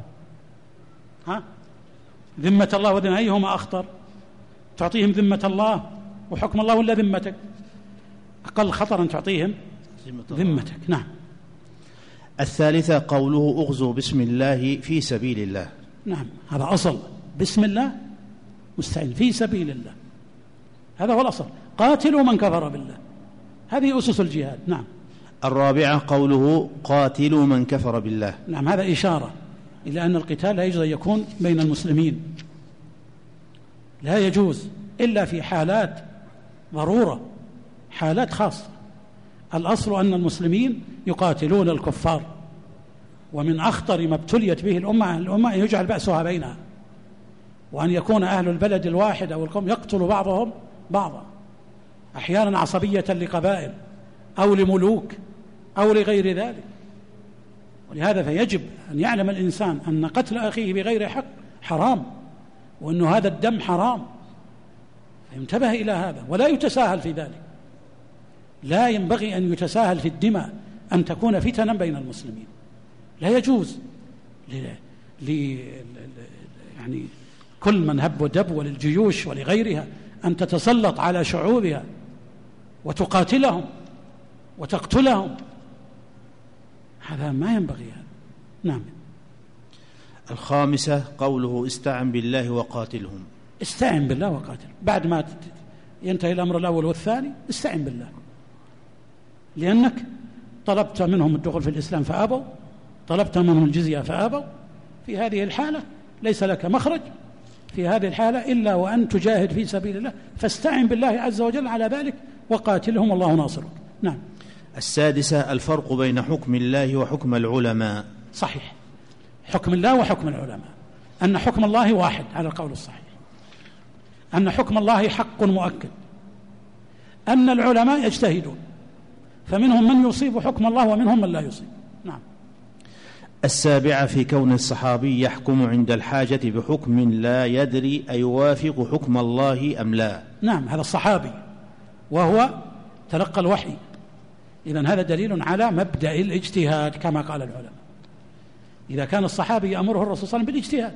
ذمة الله وذمة، أيهما أخطر؟ تعطيهم ذمة الله وحكم الله ولا ذمتك؟ أقل خطرا تعطيهم ذمتك. نعم. الثالثة: قوله: اغزوا بسم الله في سبيل الله. نعم، هذا أصل. بسم الله مستعين، في سبيل الله، هذا هو الأصل. قاتلوا من كفر بالله، هذه أسس الجهاد. نعم. الرابعة: قوله: قاتلوا من كفر بالله. نعم، هذا إشارة إلى أن القتال لا يجوز أن يكون بين المسلمين، لا يجوز إلا في حالات ضرورة، حالات خاصة. الأصل أن المسلمين يقاتلون الكفار، ومن أخطر ما ابتليت به الأمة أن يجعل بأسها بينها، وأن يكون أهل البلد الواحد أو القوم يقتل بعضهم بعضا، أحيانا عصبية لقبائل أو لملوك أو لغير ذلك. ولهذا فيجب أن يعلم الإنسان أن قتل أخيه بغير حق حرام، وأن هذا الدم حرام، فينتبه إلى هذا ولا يتساهل في ذلك. لا ينبغي أن يتساهل في الدماء، أن تكون فتنا بين المسلمين، لا يجوز كل من هب ودب وللجيوش ولغيرها أن تتسلط على شعوبها وتقاتلهم وتقتلهم، هذا ما ينبغي هذا. نعم. الخامسة: قوله: استعن بالله وقاتلهم. استعن بالله وقاتل، بعد ما ينتهي الأمر الأول والثاني استعن بالله، لأنك طلبت منهم الدخول في الإسلام فأبوا، طلبت منهم الجزية فأبوا. في هذه الحالة ليس لك مخرج في هذه الحالة إلا وأن تجاهد في سبيل الله، فاستعن بالله عز وجل على ذلك وقاتلهم والله ناصرك. نعم. السادسة: الفرق بين حكم الله وحكم العلماء. صحيح، حكم الله وحكم العلماء، أن حكم الله واحد على القول الصحيح، أن حكم الله حق مؤكد، أن العلماء يجتهدون، فمنهم من يصيب حكم الله ومنهم من لا يصيب. نعم. السابعة: في كون الصحابي يحكم عند الحاجة بحكم لا يدري أيوافق حكم الله أم لا. نعم، هذا الصحابي وهو تلقى الوحي، إذن هذا دليل على مبدأ الاجتهاد كما قال العلماء. إذا كان الصحابي يأمره الرسول صلى الله عليه وسلم بالاجتهاد،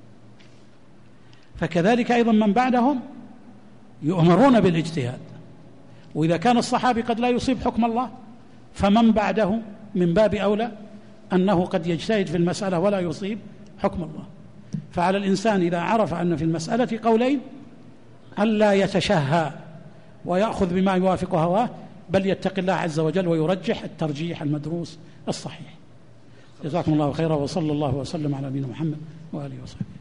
فكذلك أيضا من بعدهم يؤمرون بالاجتهاد. وإذا كان الصحابي قد لا يصيب حكم الله، فمن بعده من باب أولى أنه قد يجتهد في المسألة ولا يصيب حكم الله. فعلى الإنسان إذا عرف أن في المسألة قولين ألا يتشهى ويأخذ بما يوافق هواه، بل يتقي الله عز وجل ويرجح الترجيح المدروس الصحيح. جزاكم الله خيرا، وصلى الله وسلم على نبينا محمد وآله وصحبه.